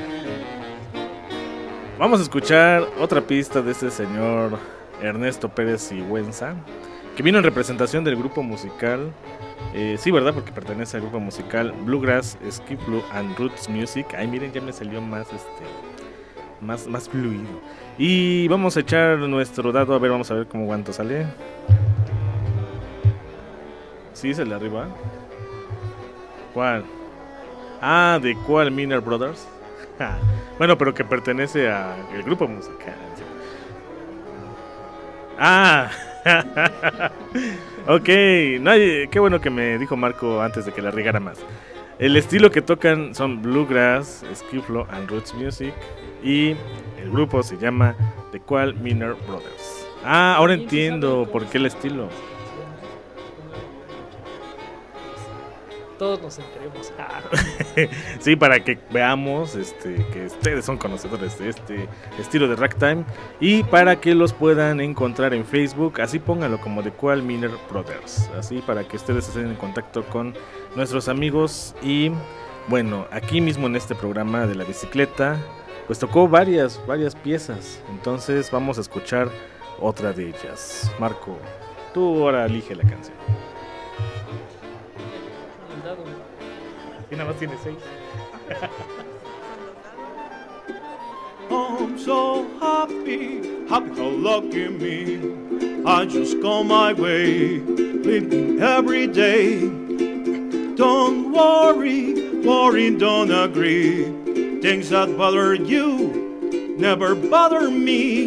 Speaker 7: vamos a escuchar otra pista de este señor Ernesto Pérez Sigüenza, que vino en representación del grupo musical, eh, sí, ¿verdad? Porque pertenece al grupo musical Bluegrass, Skyflow and Roots Music. Ay, miren, ya me salió más, este, más, más fluido. Y vamos a echar nuestro dado, a ver, vamos a ver cómo cuánto sale. Sí, es el de arriba. ¿Cuál? Ah, ¿de cuál? Miner Brothers. Bueno, pero que pertenece al grupo musical. Ah, ok. No, qué bueno que me dijo Marco antes de que la regara más. El estilo que tocan son bluegrass, skiffle and roots music. Y el grupo se llama The Qual Minor Brothers. Ah, ahora entiendo por qué el estilo.
Speaker 1: Todos nos enteremos. Ah.
Speaker 7: Sí, para que veamos este, que ustedes son conocedores de este estilo de ragtime y para que los puedan encontrar en Facebook, así pónganlo como The Qual Minor Brothers, así para que ustedes estén en contacto con nuestros amigos. Y bueno, aquí mismo en este programa de la bicicleta, pues tocó varias, varias piezas, entonces vamos a escuchar otra de ellas. Marco, tú ahora elige la canción. Y nada más tiene seis.
Speaker 12: I'm so happy, happy go lucky me. I just go my way, living every day. Don't worry, worry don't agree. Things that bother you never bother me.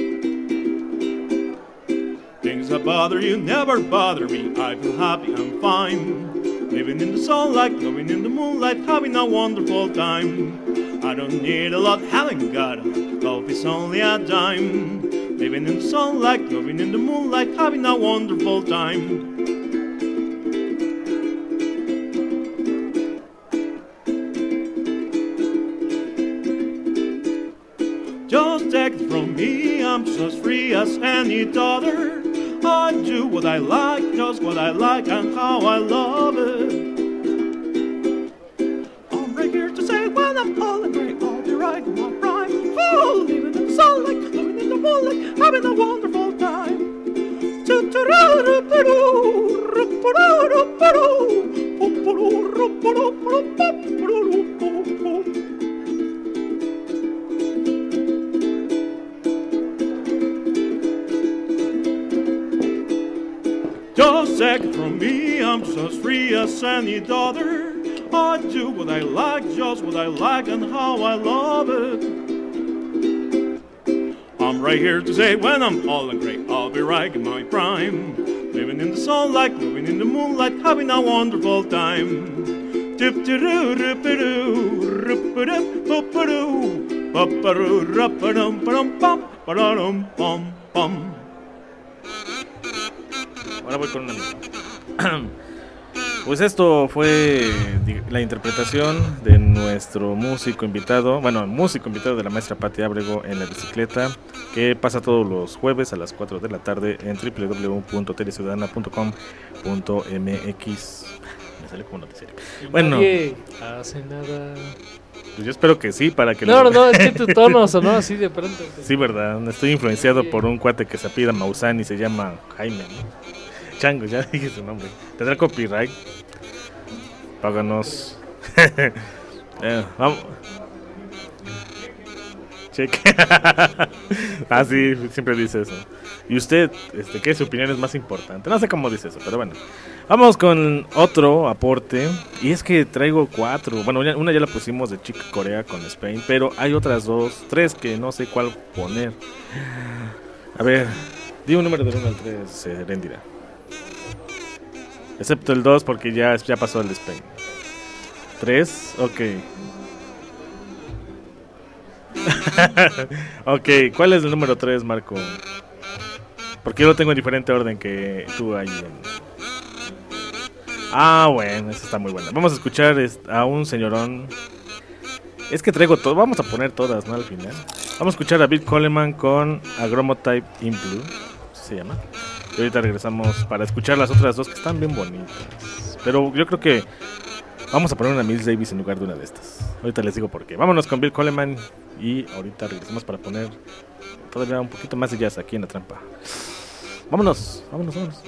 Speaker 12: Things that bother you never bother me. I feel happy, I'm fine. Living in the sunlight, living in the moonlight, having a wonderful time. I don't need a lot, haven't got a lot, love is only a dime. Living in the sunlight, living in the moonlight, having a wonderful time. Just take it from me, I'm just as free as any other. I do what I like, just what I like and how I love it. I'm right here to say when I'm all and gray, I'll be right in my prime. Oh, living in the sunlight, living in the moonlight, having a wonderful time. Just take it from me, I'm just as free as any other. I do what I like, just what I like and how I love it. I'm right here to say when I'm all and gray, I'll be right in my prime. Living in the sunlight, living in the moonlight, having a wonderful time. Dip doo doo dip doo rip dip pop doo pop doo rap dum pam pam pam pam pam.
Speaker 7: Ahora voy con una. Pues esto fue la interpretación de nuestro músico invitado, bueno, músico invitado de la maestra Patti Ábrego en la bicicleta, que pasa todos los jueves a las cuatro de la tarde en doble u doble u doble u punto teleciudadana punto com punto m x. Me sale como noticiero. Bueno,
Speaker 1: nadie hace nada.
Speaker 7: Pues yo espero que sí, para que...
Speaker 1: No, lo... no, es que tu tono sonó así de pronto.
Speaker 7: Sí, verdad, estoy influenciado por un cuate que se apellida Maussan y se llama Jaime, ¿no? Chango, ya dije su nombre. ¿Tendrá copyright? Páganos. eh, vamos. Cheque. Ah, sí, siempre dice eso. ¿Y usted, este, qué su opinión es más importante? No sé cómo dice eso, pero bueno. Vamos con otro aporte. Y es que traigo cuatro. Bueno, una ya la pusimos de Chick Corea con Spain, pero hay otras dos, tres que no sé cuál poner. A ver, di un número del uno al tres, eh, Rendira. Excepto el dos porque ya, ya pasó el de Spain. ¿tres? Ok. Ok, ¿cuál es el número tres, Marco? Porque yo lo tengo en diferente orden que tú ahí. Ah, bueno, esa está muy buena. Vamos a escuchar a un señorón. Es que traigo todo, vamos a poner todas, ¿no? Al final. Vamos a escuchar a Bill Coleman con Agromotype in Blue, ¿así se llama? Y ahorita regresamos para escuchar las otras dos que están bien bonitas. Pero yo creo que vamos a poner una Miles Davis en lugar de una de estas. Ahorita les digo por qué. Vámonos con Bill Coleman y ahorita regresamos para poner todavía un poquito más de jazz aquí en La Trampa. Vámonos, vámonos, vámonos.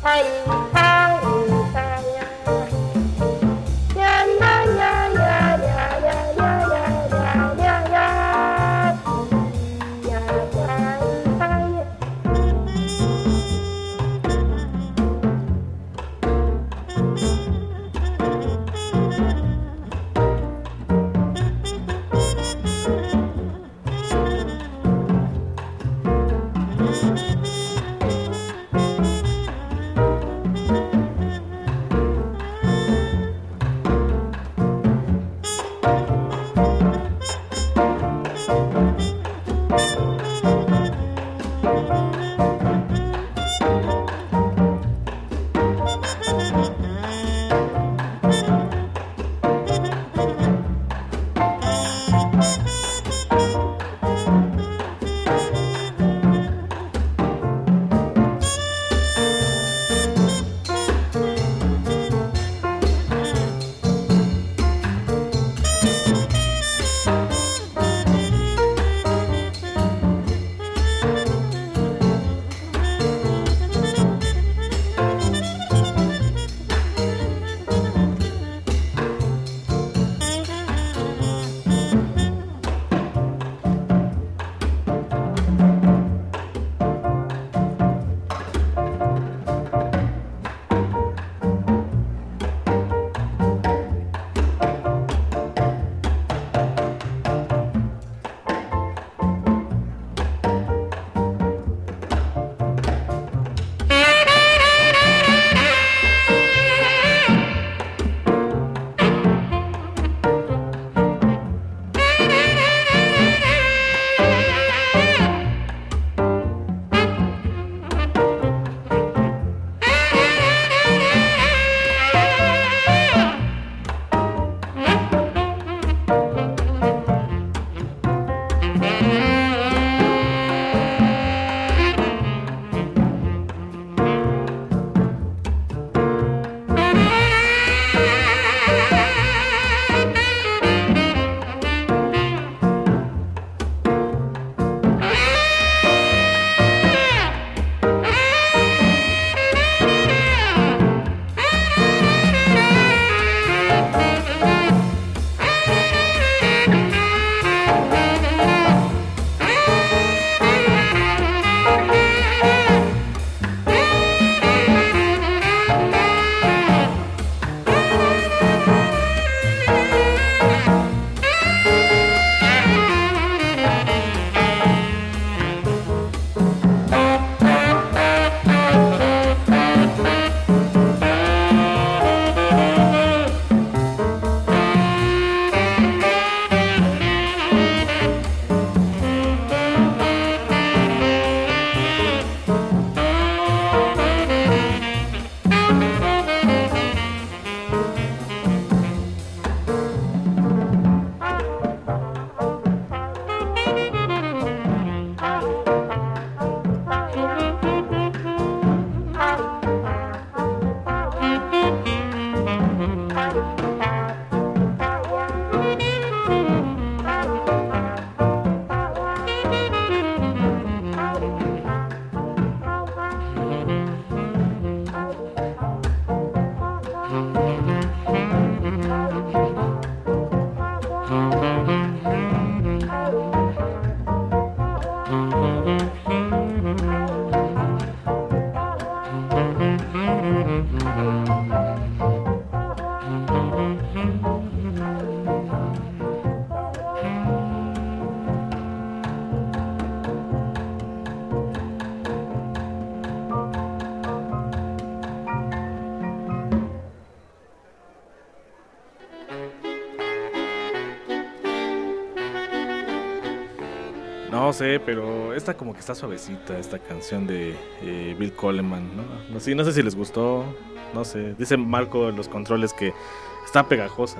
Speaker 7: No sé, pero esta como que está suavecita, esta canción de eh, Bill Coleman, ¿no? No sé, no sé si les gustó, no sé. Dice Marco en los controles que está pegajosa.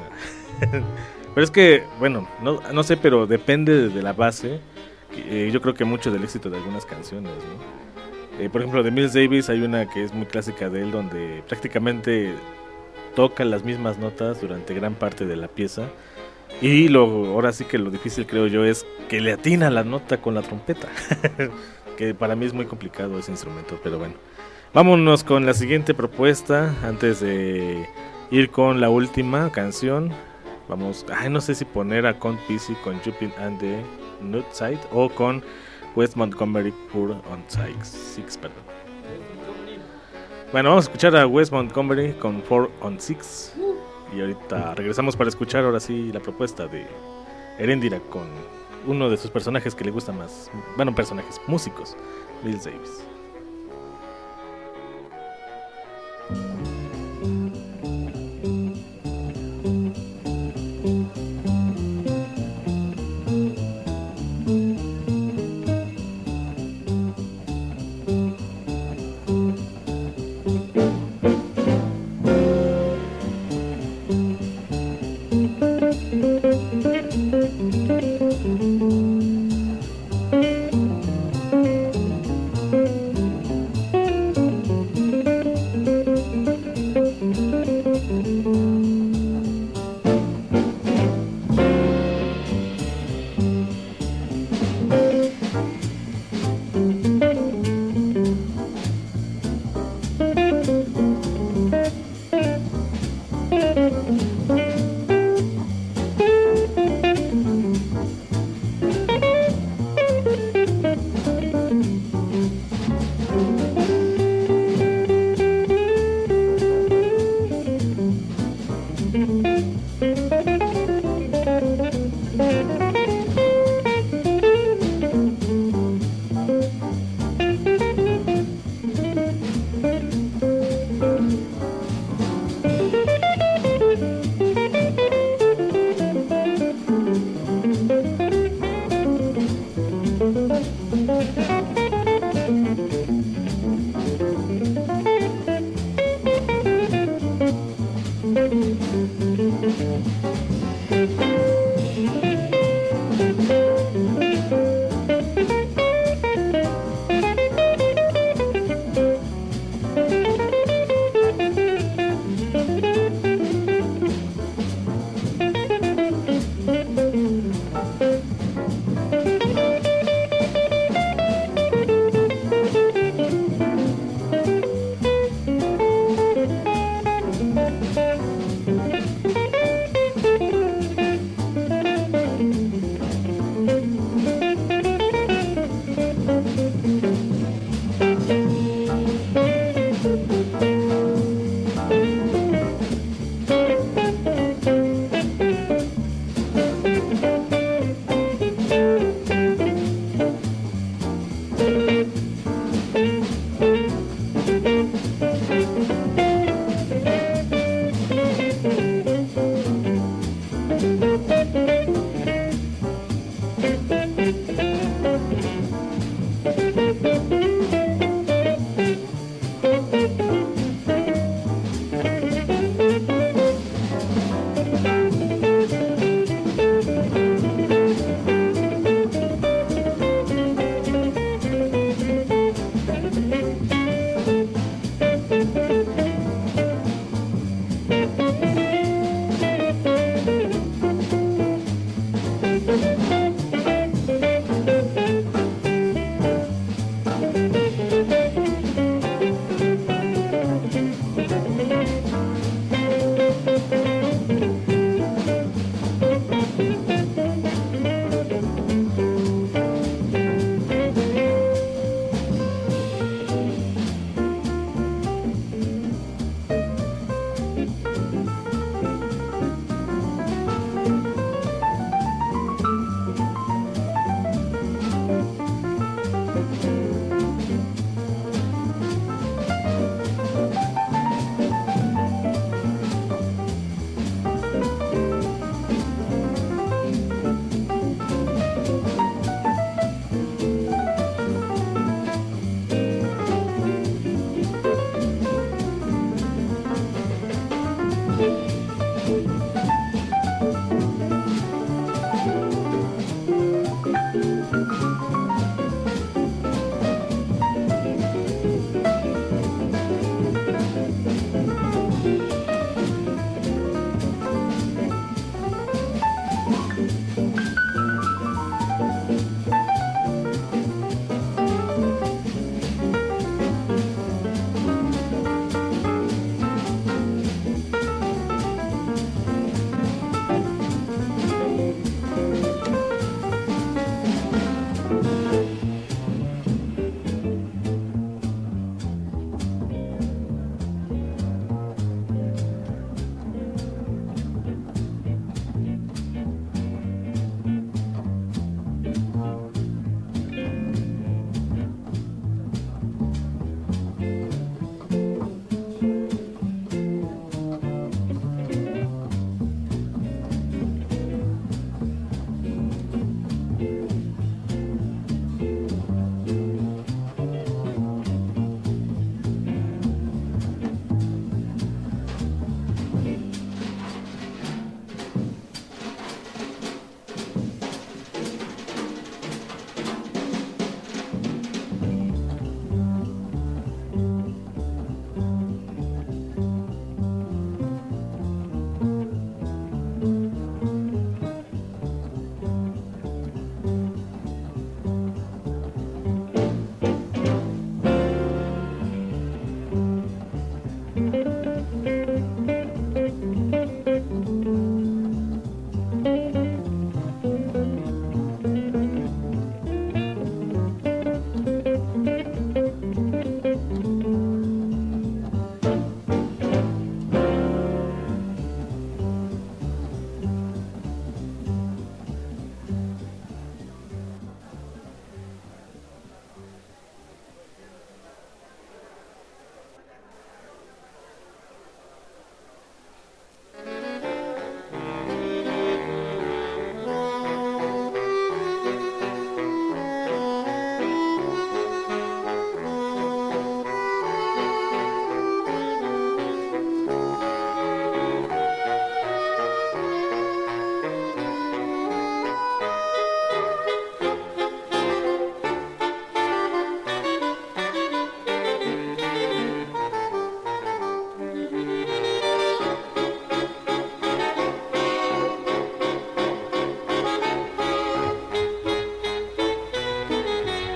Speaker 7: Pero es que, bueno, no, no sé, pero depende de, de la base. Eh, yo creo que mucho del éxito de algunas canciones, ¿no? Eh, por ejemplo, de Miles Davis hay una que es muy clásica de él, donde prácticamente toca las mismas notas durante gran parte de la pieza. Y lo, ahora sí que lo difícil, creo yo, es que le atina la nota con la trompeta. Que para mí es muy complicado ese instrumento, pero bueno. Vámonos con la siguiente propuesta antes de ir con la última canción. Vamos, ay, no sé si poner a Count Basie con Jumping and the Nutside o con Wes Montgomery Poor on Six, perdón. Bueno, vamos a escuchar a Wes Montgomery con Four on Six y ahorita regresamos para escuchar ahora sí la propuesta de Heréndira con uno de sus personajes que le gusta más, bueno, personajes, músicos, Miles Davis.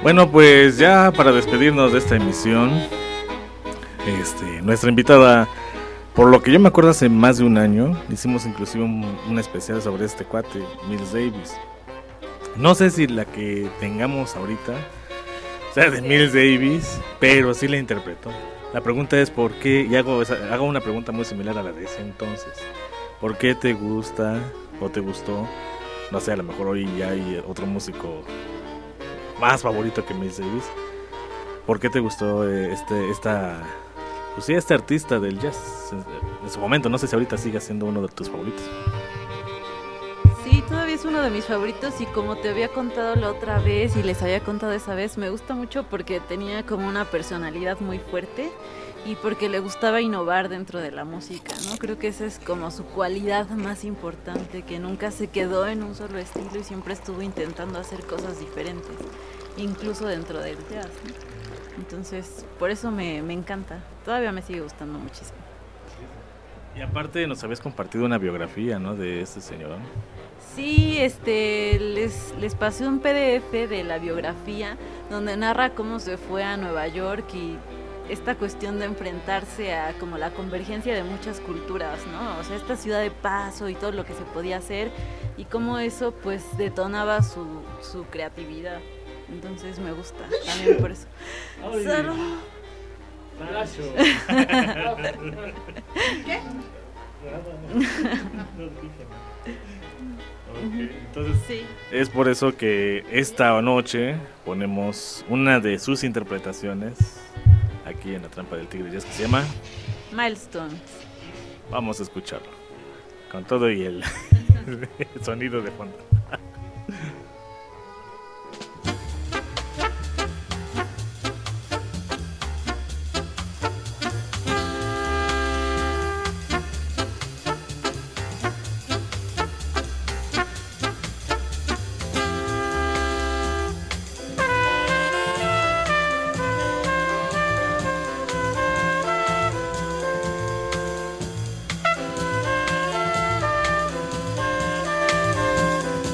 Speaker 7: Bueno, pues ya para despedirnos de esta emisión, este, nuestra invitada, por lo que yo me acuerdo hace más de un año, hicimos inclusive un, un especial sobre este cuate, Miles Davis. No sé si la que tengamos ahorita sea de Miles Davis, pero sí la interpretó. La pregunta es por qué, y hago, esa, hago una pregunta muy similar a la de ese entonces. ¿Por qué te gusta o te gustó? No sé, a lo mejor hoy ya hay otro músico más favorito que Miles Davis. ¿Por qué te gustó este, esta, pues sí, este artista del jazz en, en su momento? No sé si ahorita sigue siendo uno de tus favoritos.
Speaker 8: Sí, todavía es uno de mis favoritos y como te había contado la otra vez y les había contado esa vez, me gusta mucho porque tenía como una personalidad muy fuerte y porque le gustaba innovar dentro de la música, ¿no? Creo que esa es como su cualidad más importante, que nunca se quedó en un solo estilo y siempre estuvo intentando hacer cosas diferentes, incluso dentro del jazz, ¿no? Entonces, por eso me, me encanta, todavía me sigue gustando muchísimo.
Speaker 7: Y aparte nos habías compartido una biografía, ¿no?, de este señor.
Speaker 8: Sí, este, les, les pasé un P D F de la biografía donde narra cómo se fue a Nueva York y esta cuestión de enfrentarse a como la convergencia de muchas culturas, ¿no? O sea, esta ciudad de paso y todo lo que se podía hacer y cómo eso pues detonaba su, su creatividad. Entonces me gusta también por eso. Solo...
Speaker 3: ¿Qué?
Speaker 7: Okay, entonces
Speaker 8: sí.
Speaker 7: Es por eso que esta noche ponemos una de sus interpretaciones aquí en La Trampa del Tigre Jazz, que se llama
Speaker 8: Milestones.
Speaker 7: Vamos a escucharlo con todo y el, el sonido de fondo.
Speaker 6: Thank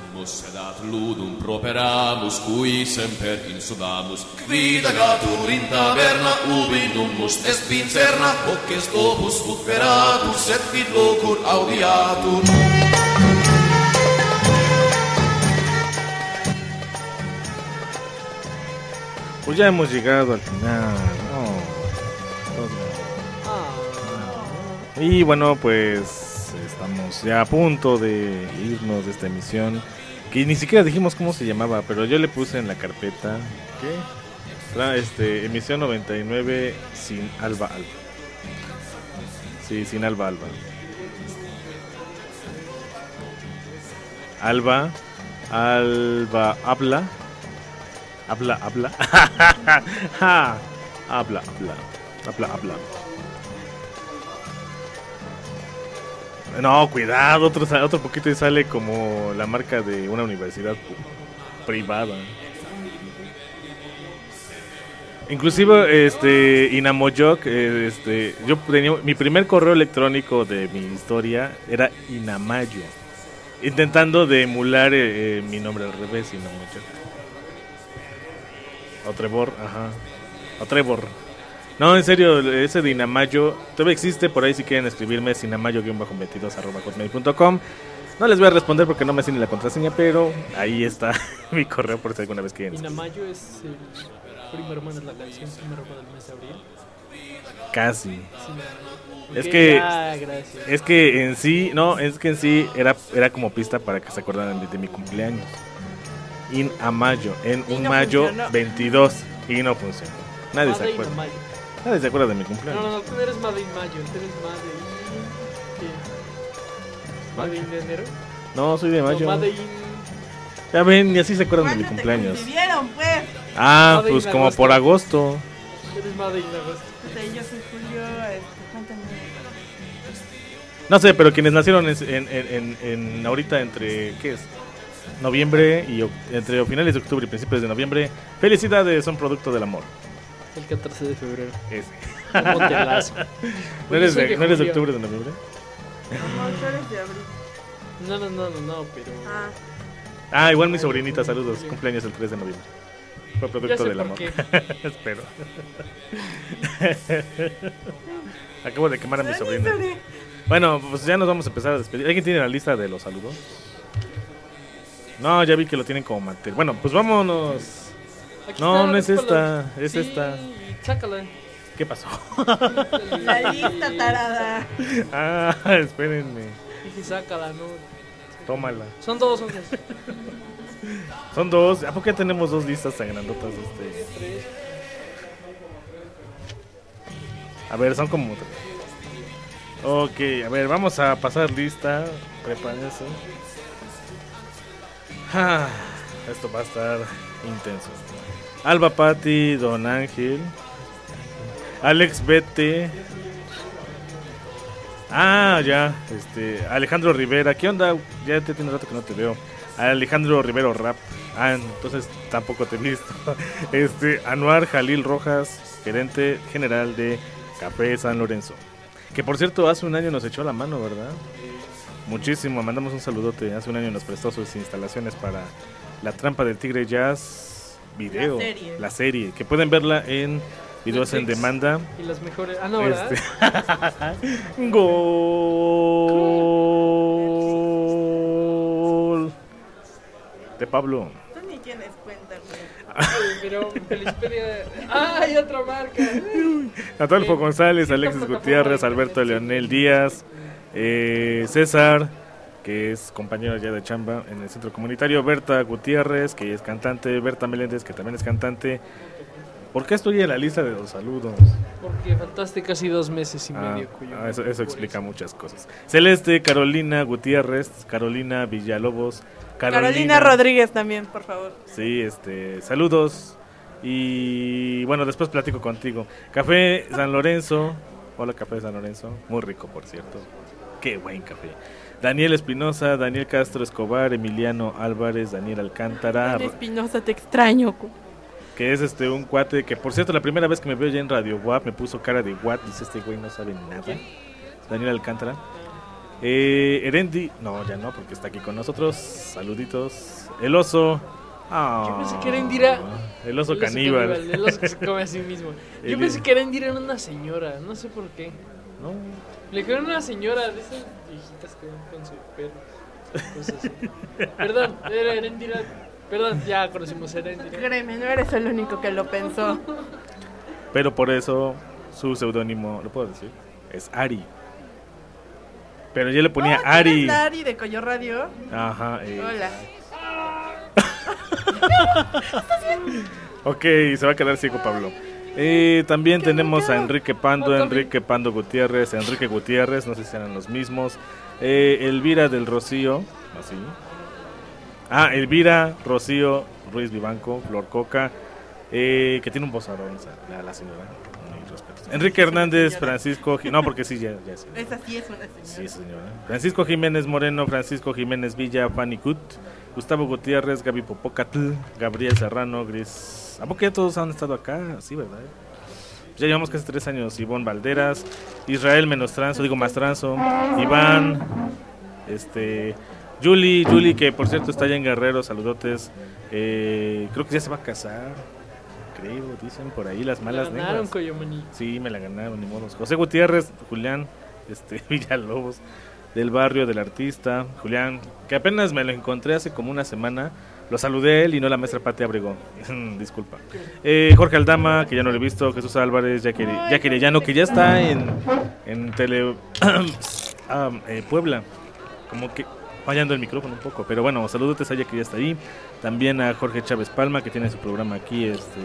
Speaker 13: sumus sedat ludum properamus, cui semper insudamus, qui dagatur in taverna, ubi nummus est pincerna, hoc est opus superatur, sed quid locur audiatur.
Speaker 7: Pues ya hemos llegado al final. Oh. Y bueno, pues estamos ya a punto de irnos de esta emisión. Que ni siquiera dijimos cómo se llamaba, pero yo le puse en la carpeta. ¿Qué? La, este, emisión noventa y nueve sin Alba Alba. Sí, sin Alba Alba. Alba. Alba habla. Habla, habla. habla, habla. Habla, habla. No, cuidado, otro, otro poquito y sale como la marca de una universidad privada. Inclusive, este, Inamoyoc, este, yo tenía, mi primer correo electrónico de mi historia era Inamayo, intentando de emular eh, mi nombre al revés, Inamoyoc. O Trevor, ajá. O Trevor. No, en serio, ese de Inamayo todavía existe, por ahí si quieren escribirme es inamayo-veintidós arroba hotmail punto com. No les voy a responder porque no me sé ni la contraseña, pero ahí está mi correo por si alguna vez quieren.
Speaker 1: Inamayo es el primer hermano de la canción, primer hermano del mes de abril.
Speaker 7: Casi.
Speaker 1: Sí,
Speaker 7: es
Speaker 1: okay,
Speaker 7: que
Speaker 1: ya, gracias.
Speaker 7: es que en sí, no, es que en sí era era como pista para que se acordaran de, de mi cumpleaños. In a mayo, en
Speaker 3: y
Speaker 7: un
Speaker 3: no
Speaker 7: mayo
Speaker 3: funcionó.
Speaker 7: veintidós y no funcionó. Nadie
Speaker 1: Made
Speaker 7: se
Speaker 1: in
Speaker 7: acuerda.
Speaker 1: Mayo.
Speaker 7: Nadie se acuerda de mi cumpleaños.
Speaker 1: No, no, no, tú eres Made in Mayo, tú eres Made in... ¿Qué? ¿Made in de enero?
Speaker 7: No, soy de mayo.
Speaker 1: No, Made in...
Speaker 7: Ya ven, ni así se acuerdan de mi
Speaker 3: ¿Cuándo te
Speaker 7: cumpleaños.
Speaker 3: coincidieron, pues?
Speaker 7: Ah,
Speaker 1: Made
Speaker 7: pues
Speaker 1: in
Speaker 7: como
Speaker 1: agosto.
Speaker 7: por agosto.
Speaker 1: Eres Made in agosto.
Speaker 3: O sea, yo soy Julio, este, cuéntame.
Speaker 7: No sé, pero quienes nacieron en, en, en, en ahorita entre, ¿qué es? Noviembre y oc- entre finales de octubre y principios de noviembre, felicidades, son producto del amor.
Speaker 1: El catorce de febrero.
Speaker 7: Ese.
Speaker 1: ¿Cómo te lazo?
Speaker 7: ¿No eres,
Speaker 1: Oye,
Speaker 7: de,
Speaker 1: soy
Speaker 7: ¿No eres de
Speaker 1: julio.
Speaker 7: octubre o de noviembre?
Speaker 3: No, tú eres de abril.
Speaker 1: No, no, no, no, no, pero...
Speaker 3: Ah,
Speaker 7: Ah, igual mi sobrinita, saludos, cumpleaños el tres de noviembre. Fue
Speaker 1: Ya
Speaker 7: producto
Speaker 1: sé
Speaker 7: del
Speaker 1: por
Speaker 7: amor.
Speaker 1: qué.
Speaker 7: Espero. Acabo de quemar a mi
Speaker 3: sorry,
Speaker 7: sobrina.
Speaker 3: sorry.
Speaker 7: Bueno, pues ya nos vamos a empezar a despedir. ¿Alguien tiene la lista de los saludos? No, ya vi que lo tienen como material. Bueno, pues vámonos.
Speaker 1: Aquí
Speaker 7: No,
Speaker 1: está,
Speaker 7: no es
Speaker 1: respalda.
Speaker 7: esta, es
Speaker 1: Sí,
Speaker 7: esta.
Speaker 1: Sácala.
Speaker 7: ¿Qué pasó?
Speaker 3: La lista tarada.
Speaker 7: Ah, espérenme.
Speaker 1: Dije, sácala, no.
Speaker 7: Tómala.
Speaker 1: Son dos hojas.
Speaker 7: Son dos. ¿A poco ya tenemos dos listas tan grandotas? Este?
Speaker 1: Tres.
Speaker 7: A ver, son como tres. Ok, a ver, vamos a pasar lista. Prepárense. Ah, esto va a estar intenso. Alba Patti, Don Ángel, Alex Bete. Ah, ya, este, Alejandro Rivera. ¿Qué onda? Ya te tiene rato que no te veo. Alejandro Rivero Rap. Ah, entonces tampoco te he visto. Este, Anuar Jalil Rojas, gerente general de Café San Lorenzo. Que por cierto, hace un año nos echó la mano, ¿verdad? Muchísimo, mandamos un saludote. Hace un año nos prestó sus instalaciones para La Trampa del Tigre Jazz video,
Speaker 3: La serie.
Speaker 7: la serie, que pueden verla en videos en
Speaker 1: Netflix.
Speaker 7: demanda.
Speaker 1: Y las mejores. Ah, no, ¿verdad?
Speaker 7: Este... Gol de Pablo.
Speaker 3: Tú ni tienes cuenta, güey.
Speaker 1: Pero Felispedia. ¡Ah, hay otra marca!
Speaker 7: Adolfo
Speaker 1: Eh,
Speaker 7: González,
Speaker 1: cierta
Speaker 7: Alexis
Speaker 1: plataforma
Speaker 7: Gutiérrez,
Speaker 1: de
Speaker 7: Alberto
Speaker 1: internet, sí.
Speaker 7: Leonel Díaz, eh, César, que es compañero ya de chamba en el centro comunitario, Berta Gutiérrez, que es cantante, Berta Meléndez, que también es cantante. ¿Por qué estoy en la lista de los saludos?
Speaker 1: Porque faltaste casi dos meses y
Speaker 7: Ah,
Speaker 1: medio, cuyo.
Speaker 7: ah, eso, eso explica muchas cosas. Celeste, Carolina Gutiérrez, Carolina Villalobos, Carolina,
Speaker 3: Carolina Rodríguez también, por favor.
Speaker 7: Sí, este, saludos. Y bueno, después platico contigo. Café San Lorenzo. Hola, Café San Lorenzo. Muy rico, por cierto. Qué buen café. Daniel Espinosa, Daniel Castro Escobar, Emiliano Álvarez, Daniel Alcántara.
Speaker 3: Daniel Espinosa, te extraño. cu-
Speaker 7: Que es este un cuate que, por cierto, la primera vez que me veo ya en Radio W A P me puso cara de what. Dice, este güey no sabe nada. Daniel Alcántara. Eh, Erendi, no, ya no, porque está aquí con nosotros. Saluditos. El oso. Ah,
Speaker 1: Yo pensé que Erendira.
Speaker 7: El oso
Speaker 1: el
Speaker 7: caníbal.
Speaker 1: caníbal, El oso que se come a sí mismo. Yo
Speaker 7: El-
Speaker 1: pensé que Erendira era una señora, no sé por qué.
Speaker 7: No.
Speaker 1: Le quedó una señora de esas viejitas que van con su perro. Cosas así. Perdón, era Erendira. Perdón, ya conocimos a Erendira.
Speaker 3: Créeme, no eres el único que lo pensó.
Speaker 7: Pero por eso su seudónimo, ¿lo puedo decir? Es Ari. Pero yo le ponía
Speaker 3: Oh, ¿tú
Speaker 7: Ari.
Speaker 3: eres la Ari de Coyo Radio?
Speaker 7: Ajá. eh.
Speaker 3: Hola.
Speaker 7: Ok, se va a quedar ciego Pablo. Eh, también tenemos a Enrique Pando, Enrique Pando Gutiérrez, Enrique Gutiérrez, no sé si eran los mismos. Eh, Elvira del Rocío, así. Ah, Elvira, Rocío, Ruiz Vivanco, Flor Coca, eh, que tiene un vozarrón, la, la señora. Mis respetos. Enrique Hernández, Francisco, Gi- no, porque sí, ya, ya sí.
Speaker 3: Esa sí es una señora.
Speaker 7: Sí, señora. Francisco Jiménez Moreno, Francisco Jiménez Villa, Fanny Cut, Gustavo Gutiérrez, Gaby Popocatl, Gabriel Serrano, Gris. ¿A poco ya todos han estado acá? Sí, ¿verdad? Ya llevamos casi tres años. Ivonne Valderas, Israel Menos Transo, digo más Transo, Iván, este, Julie, Julie, que por cierto está allá en Guerrero, saludotes. Eh, creo que ya se va a casar, creo, dicen por ahí las malas
Speaker 1: La ganaron,
Speaker 7: lenguas.
Speaker 1: Coyomani.
Speaker 7: Sí, me la ganaron, ni modos. José Gutiérrez, Julián, este, Villalobos, del barrio del artista, Julián, que apenas me lo encontré hace como una semana. Lo saludé a él y no la maestra Pati Abrego. Disculpa. Eh, Jorge Aldama, que ya no lo he visto. Jesús Álvarez, Jackie Arellano, que ya está en, en Tele ah, eh, Puebla. Como que fallando el micrófono un poco. Pero bueno, saludos a ella que ya está ahí. También a Jorge Chávez Palma, que tiene su programa aquí este,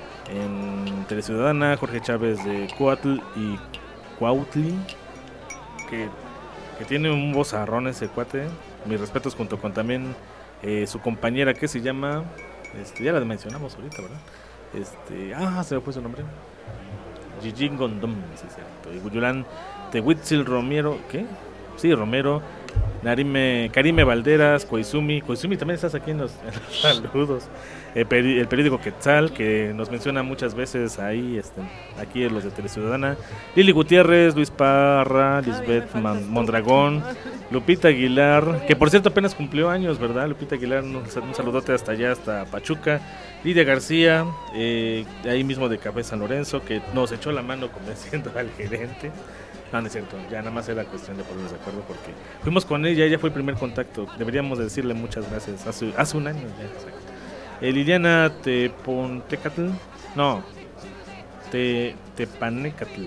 Speaker 7: en Tele Ciudadana. Jorge Chávez de Coatl y Cuautli, que, que tiene un vozarrón ese cuate. Mis respetos junto con también eh, su compañera que se llama, este, ya la mencionamos ahorita, ¿verdad? Este, ah, se me fue su nombre. Gigi Gondom, sí, cierto. Y Guyulán Tehuitzil Romero, ¿qué? Sí, Romero. Narime, Karime Valderas, Koizumi. Koizumi, también estás aquí en los, en los saludos. El, peri, el periódico Quetzal, que nos menciona muchas veces ahí, este, aquí en los de Teleciudadana. Lili Gutiérrez, Luis Parra, Lisbeth Man, Mondragón, Lupita Aguilar, que por cierto apenas cumplió años, ¿verdad? Lupita Aguilar, un, un saludote hasta allá, hasta Pachuca. Lidia García, eh, ahí mismo de Café San Lorenzo, que nos echó la mano convenciendo al gerente. No, no es cierto, ya nada más era cuestión de ponernos de acuerdo porque fuimos con ella, ella fue el primer contacto. Deberíamos decirle muchas gracias, hace, hace un año ya, exacto. Eh, Liliana Tepontecatl, no, Te, Tepanecatl,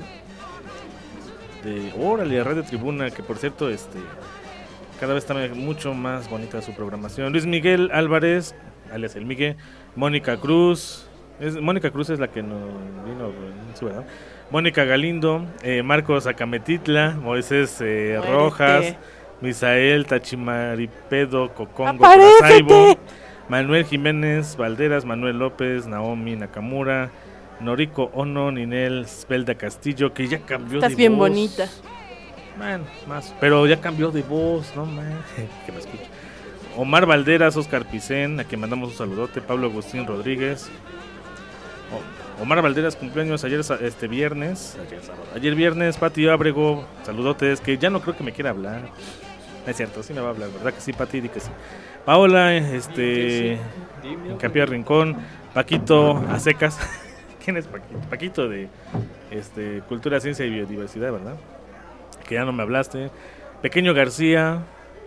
Speaker 7: de órale, Radio Tribuna, que por cierto, este, cada vez está mucho más bonita su programación. Luis Miguel Álvarez, alias El Miguel, Mónica Cruz, es, Mónica Cruz es la que nos vino, sí, ¿verdad? Mónica Galindo, eh, Marcos Acametitla, Moisés eh, Rojas, Misael Tachimaripedo, Cocongo, Saibo, Manuel Jiménez Valderas, Manuel López, Naomi Nakamura, Noriko Ono, Ninel Spelda Castillo, que ya cambió
Speaker 3: Estás
Speaker 7: de
Speaker 3: bien
Speaker 7: voz.
Speaker 3: bonita.
Speaker 7: Man, más, pero ya cambió de voz, no man, que me escuche. Omar Valderas, Oscar Picén, a quien mandamos un saludote, Pablo Agustín Rodríguez. Oh. Omar Valderas cumpleaños ayer este viernes, ayer sábado, ayer viernes, Pati Ábrego, saludotes, que ya no creo que me quiera hablar. No es cierto, sí me va a hablar, ¿verdad que sí, Pati? Di que sí. Paola, este, en Capilla Rincón, Paquito a secas. ¿Quién es Paquito? Paquito de este, Cultura, Ciencia y Biodiversidad, ¿verdad? Que ya no me hablaste. Pequeño García.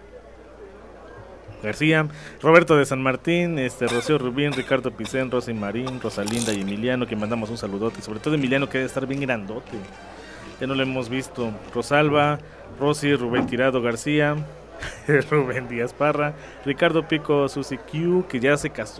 Speaker 7: García, Roberto de San Martín, este Rocío Rubín, Ricardo Picén, Rosy Marín, Rosalinda y Emiliano, que mandamos un saludote, sobre todo Emiliano, que debe estar bien grandote, ya no lo hemos visto. Rosalba, Rosy, Rubén Tirado García, Rubén Díaz Parra, Ricardo Pico, Susi Q, que ya se casó.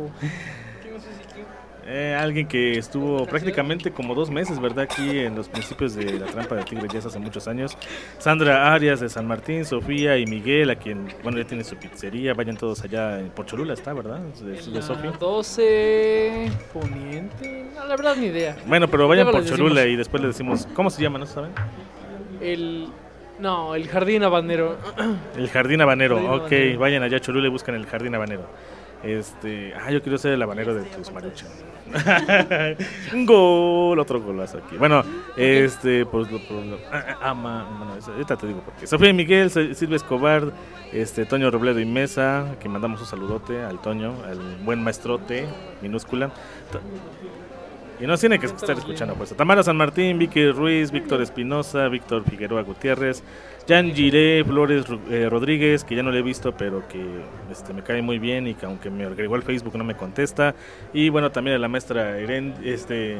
Speaker 7: Eh, alguien que estuvo prácticamente como dos meses, ¿verdad? Aquí en los principios de La Trampa de Tigre, ya hace muchos años. Sandra Arias de San Martín, Sofía y Miguel, a quien, bueno, ya tiene su pizzería. Vayan todos allá, en por Cholula está, ¿verdad? De, de Sofía.
Speaker 1: doce Poniente, no, la verdad ni idea.
Speaker 7: Bueno, pero vayan
Speaker 1: Luego
Speaker 7: por
Speaker 1: les
Speaker 7: Cholula
Speaker 1: decimos.
Speaker 7: y después les decimos, ¿cómo se llama? ¿No saben?
Speaker 1: El, no, el Jardín Habanero.
Speaker 7: El Jardín Habanero,
Speaker 1: Jardín
Speaker 7: ok,
Speaker 1: Habanero.
Speaker 7: vayan allá a Cholula y buscan el Jardín Habanero. Este, ah, yo quiero ser el habanero de tus maruchan. Un gol, otro golazo aquí. Bueno, este, pues lo, por lo ah, ama, bueno, eso, ahorita te digo por qué. Sofía Miguel, Silvia Escobar, este, Toño Robledo y Mesa, que mandamos un saludote al Toño, al buen maestrote, minúscula. Y nos tiene que estar escuchando, pues. Tamara San Martín, Vicky Ruiz, Víctor Espinosa, Víctor Figueroa Gutiérrez, Jan Giré Flores eh, Rodríguez, que ya no le he visto, pero que este, me cae muy bien y que aunque me agregó al Facebook no me contesta. Y bueno, también a la maestra Eren, este...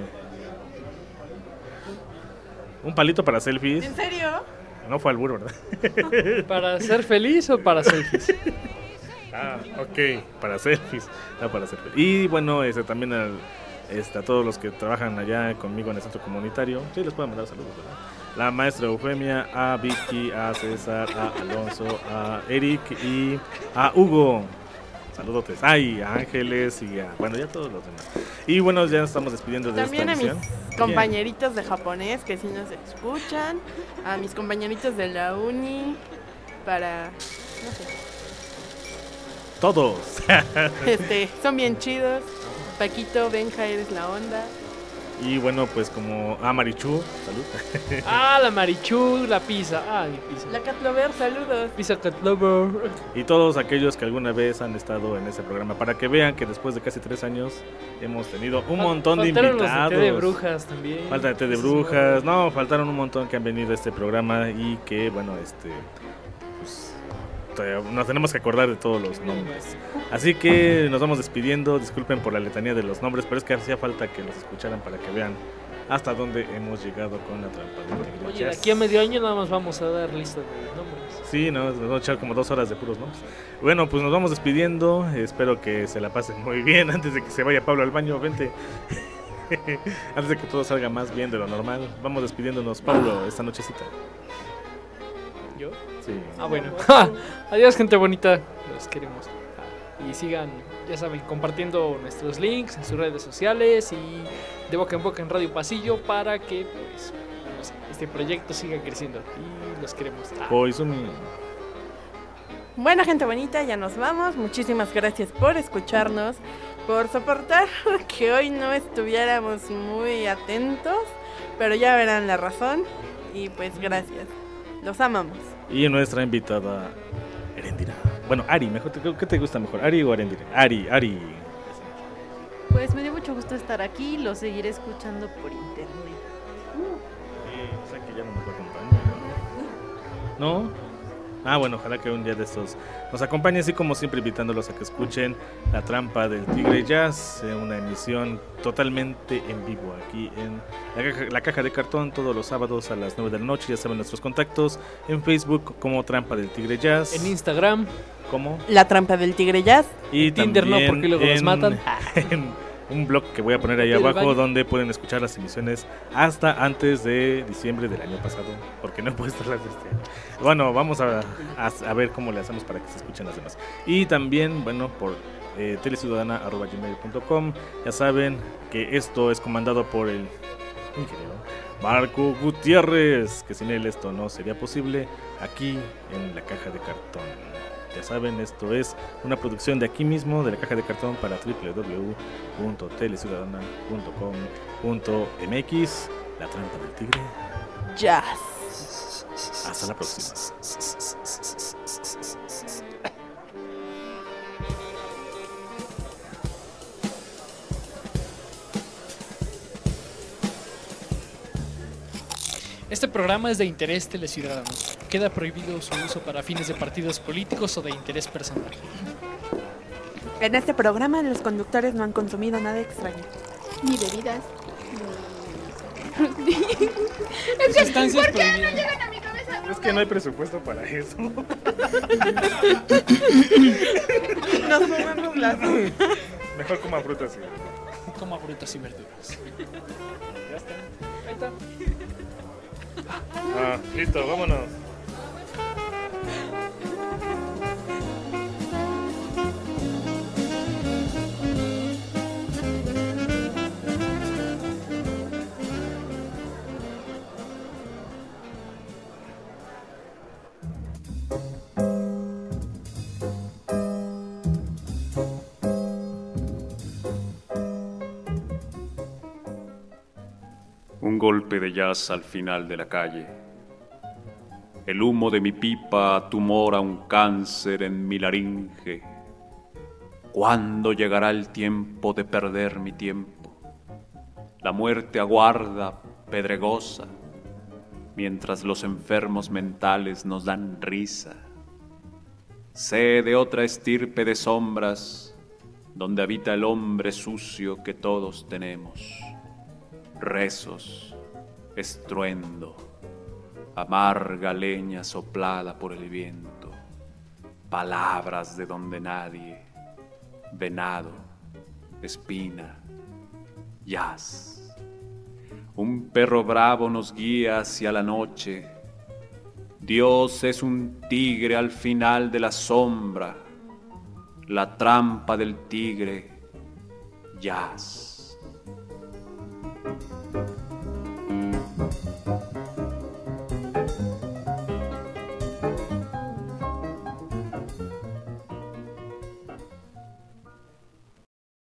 Speaker 7: un palito para selfies.
Speaker 3: ¿En serio?
Speaker 7: No fue albur, ¿verdad?
Speaker 1: ¿Para ser feliz o para selfies?
Speaker 7: Ah, ok, para selfies. No, para selfies. Y bueno, este, también al... Este, a todos los que trabajan allá conmigo en el centro comunitario. Sí, les puedo mandar saludos, ¿verdad? La maestra Eufemia, a Vicky, a César, a Alonso, a Eric y a Hugo. Saludotes. Ay, a Ángeles y a... bueno, ya todos los demás. Y bueno, ya nos estamos despidiendo de
Speaker 3: También
Speaker 7: esta emisión.
Speaker 3: a mis compañeritos de japonés que sí nos escuchan. A mis compañeritos de la uni. Para... no sé.
Speaker 7: Todos.
Speaker 3: Este, son bien chidos. Paquito, Benja, eres la onda.
Speaker 7: Y bueno, pues como a Marichu, salud.
Speaker 1: Ah, la Marichu, la pizza. Ah, mi pizza.
Speaker 3: La Catlover, saludos.
Speaker 1: Pizza Catlover.
Speaker 7: Y todos aquellos que alguna vez han estado en ese programa, para que vean que después de casi tres años hemos tenido un montón de invitados.
Speaker 1: Faltaron los de té de brujas también.
Speaker 7: Falta de té de brujas. No, faltaron un montón que han venido a este programa y que, bueno, este... pues nos tenemos que acordar de todos los nombres. Así que nos vamos despidiendo. Disculpen por la letanía de los nombres, pero es que hacía falta que los escucharan para que vean hasta dónde hemos llegado con la trampa del tigre.
Speaker 1: Oye, de aquí a medio año nada más vamos a dar lista de nombres.
Speaker 7: Sí, no, nos vamos a echar como dos horas de puros nombres. Bueno, pues nos vamos despidiendo. Espero que se la pasen muy bien. Antes de que se vaya Pablo al baño, vente. Antes de que todo salga más bien de lo normal, vamos despidiéndonos, Pablo, esta nochecita.
Speaker 1: ¿Yo?
Speaker 7: Sí.
Speaker 1: Ah, bueno. Adiós, gente bonita. Los queremos. Y sigan, ya saben, compartiendo nuestros links en sus redes sociales y de boca en boca en Radio Pasillo para que, pues, no sé, este proyecto siga creciendo. Y los queremos. Ah.
Speaker 7: Koizumi.
Speaker 3: Bueno, gente bonita, ya nos vamos. Muchísimas gracias por escucharnos, por soportar que hoy no estuviéramos muy atentos, pero ya verán la razón. Y pues gracias. Los amamos.
Speaker 7: Y nuestra invitada, Erendira. Bueno, Ari, mejor, ¿qué te gusta mejor? ¿Ari o Erendira? Ari, Ari.
Speaker 8: Pues me dio mucho gusto estar aquí, lo seguiré escuchando por internet.
Speaker 7: Sí, o sea que ya no nos acompaña. ¿No? Ah, bueno, ojalá que un día de estos nos acompañe, así como siempre invitándolos a que escuchen La Trampa del Tigre Jazz, una emisión totalmente en vivo aquí en la caja, la caja de cartón todos los sábados a las nueve de la noche. Ya saben nuestros contactos en Facebook como Trampa del Tigre Jazz,
Speaker 1: en Instagram
Speaker 7: como
Speaker 3: La Trampa del Tigre Jazz,
Speaker 7: y
Speaker 1: Tinder
Speaker 7: también
Speaker 1: no, porque luego
Speaker 7: en,
Speaker 1: los matan.
Speaker 7: En un blog que voy a poner ahí
Speaker 1: ¿El
Speaker 7: abajo
Speaker 1: baño?
Speaker 7: donde pueden escuchar las emisiones hasta antes de diciembre del año pasado, porque no he puesto las de este año. Bueno, vamos a, a, a ver cómo le hacemos para que se escuchen las demás. Y también, bueno, por eh, teleciudadana arroba gmail punto com. Ya saben que esto es comandado por el ingeniero Marco Gutiérrez, que sin él esto no sería posible, aquí en la caja de cartón. Ya saben, esto es una producción de aquí mismo, de la caja de cartón, para doble u doble u doble u punto teleciudadana punto com punto m x. La Trampa del Tigre
Speaker 3: Jazz.
Speaker 7: Hasta la próxima.
Speaker 1: Este programa es de interés teleciudadano. Queda prohibido su uso para fines de partidos políticos o de interés personal.
Speaker 3: En este programa los conductores no han consumido nada extraño.
Speaker 2: Ni bebidas.
Speaker 1: Es que,
Speaker 2: ¿por qué no llegan a mi cabeza?
Speaker 7: Es que no hay presupuesto para eso.
Speaker 3: Nos comemos las...
Speaker 7: Mejor coman frutas y
Speaker 1: Coma frutas y verduras. Ya está. Ahí está.
Speaker 7: Ah, listo, vámonos.
Speaker 5: golpe de jazz al final de la calle. El humo de mi pipa tumora un cáncer en mi laringe. ¿Cuándo llegará el tiempo de perder mi tiempo? La muerte aguarda, pedregosa, mientras los enfermos mentales nos dan risa. Sé de otra estirpe de sombras, donde habita el hombre sucio que todos tenemos. Rezos, estruendo, amarga leña soplada por el viento, palabras de donde nadie, venado, espina, jazz. Un perro bravo nos guía hacia la noche. Dios es un tigre al final de la sombra, la trampa del tigre, jazz.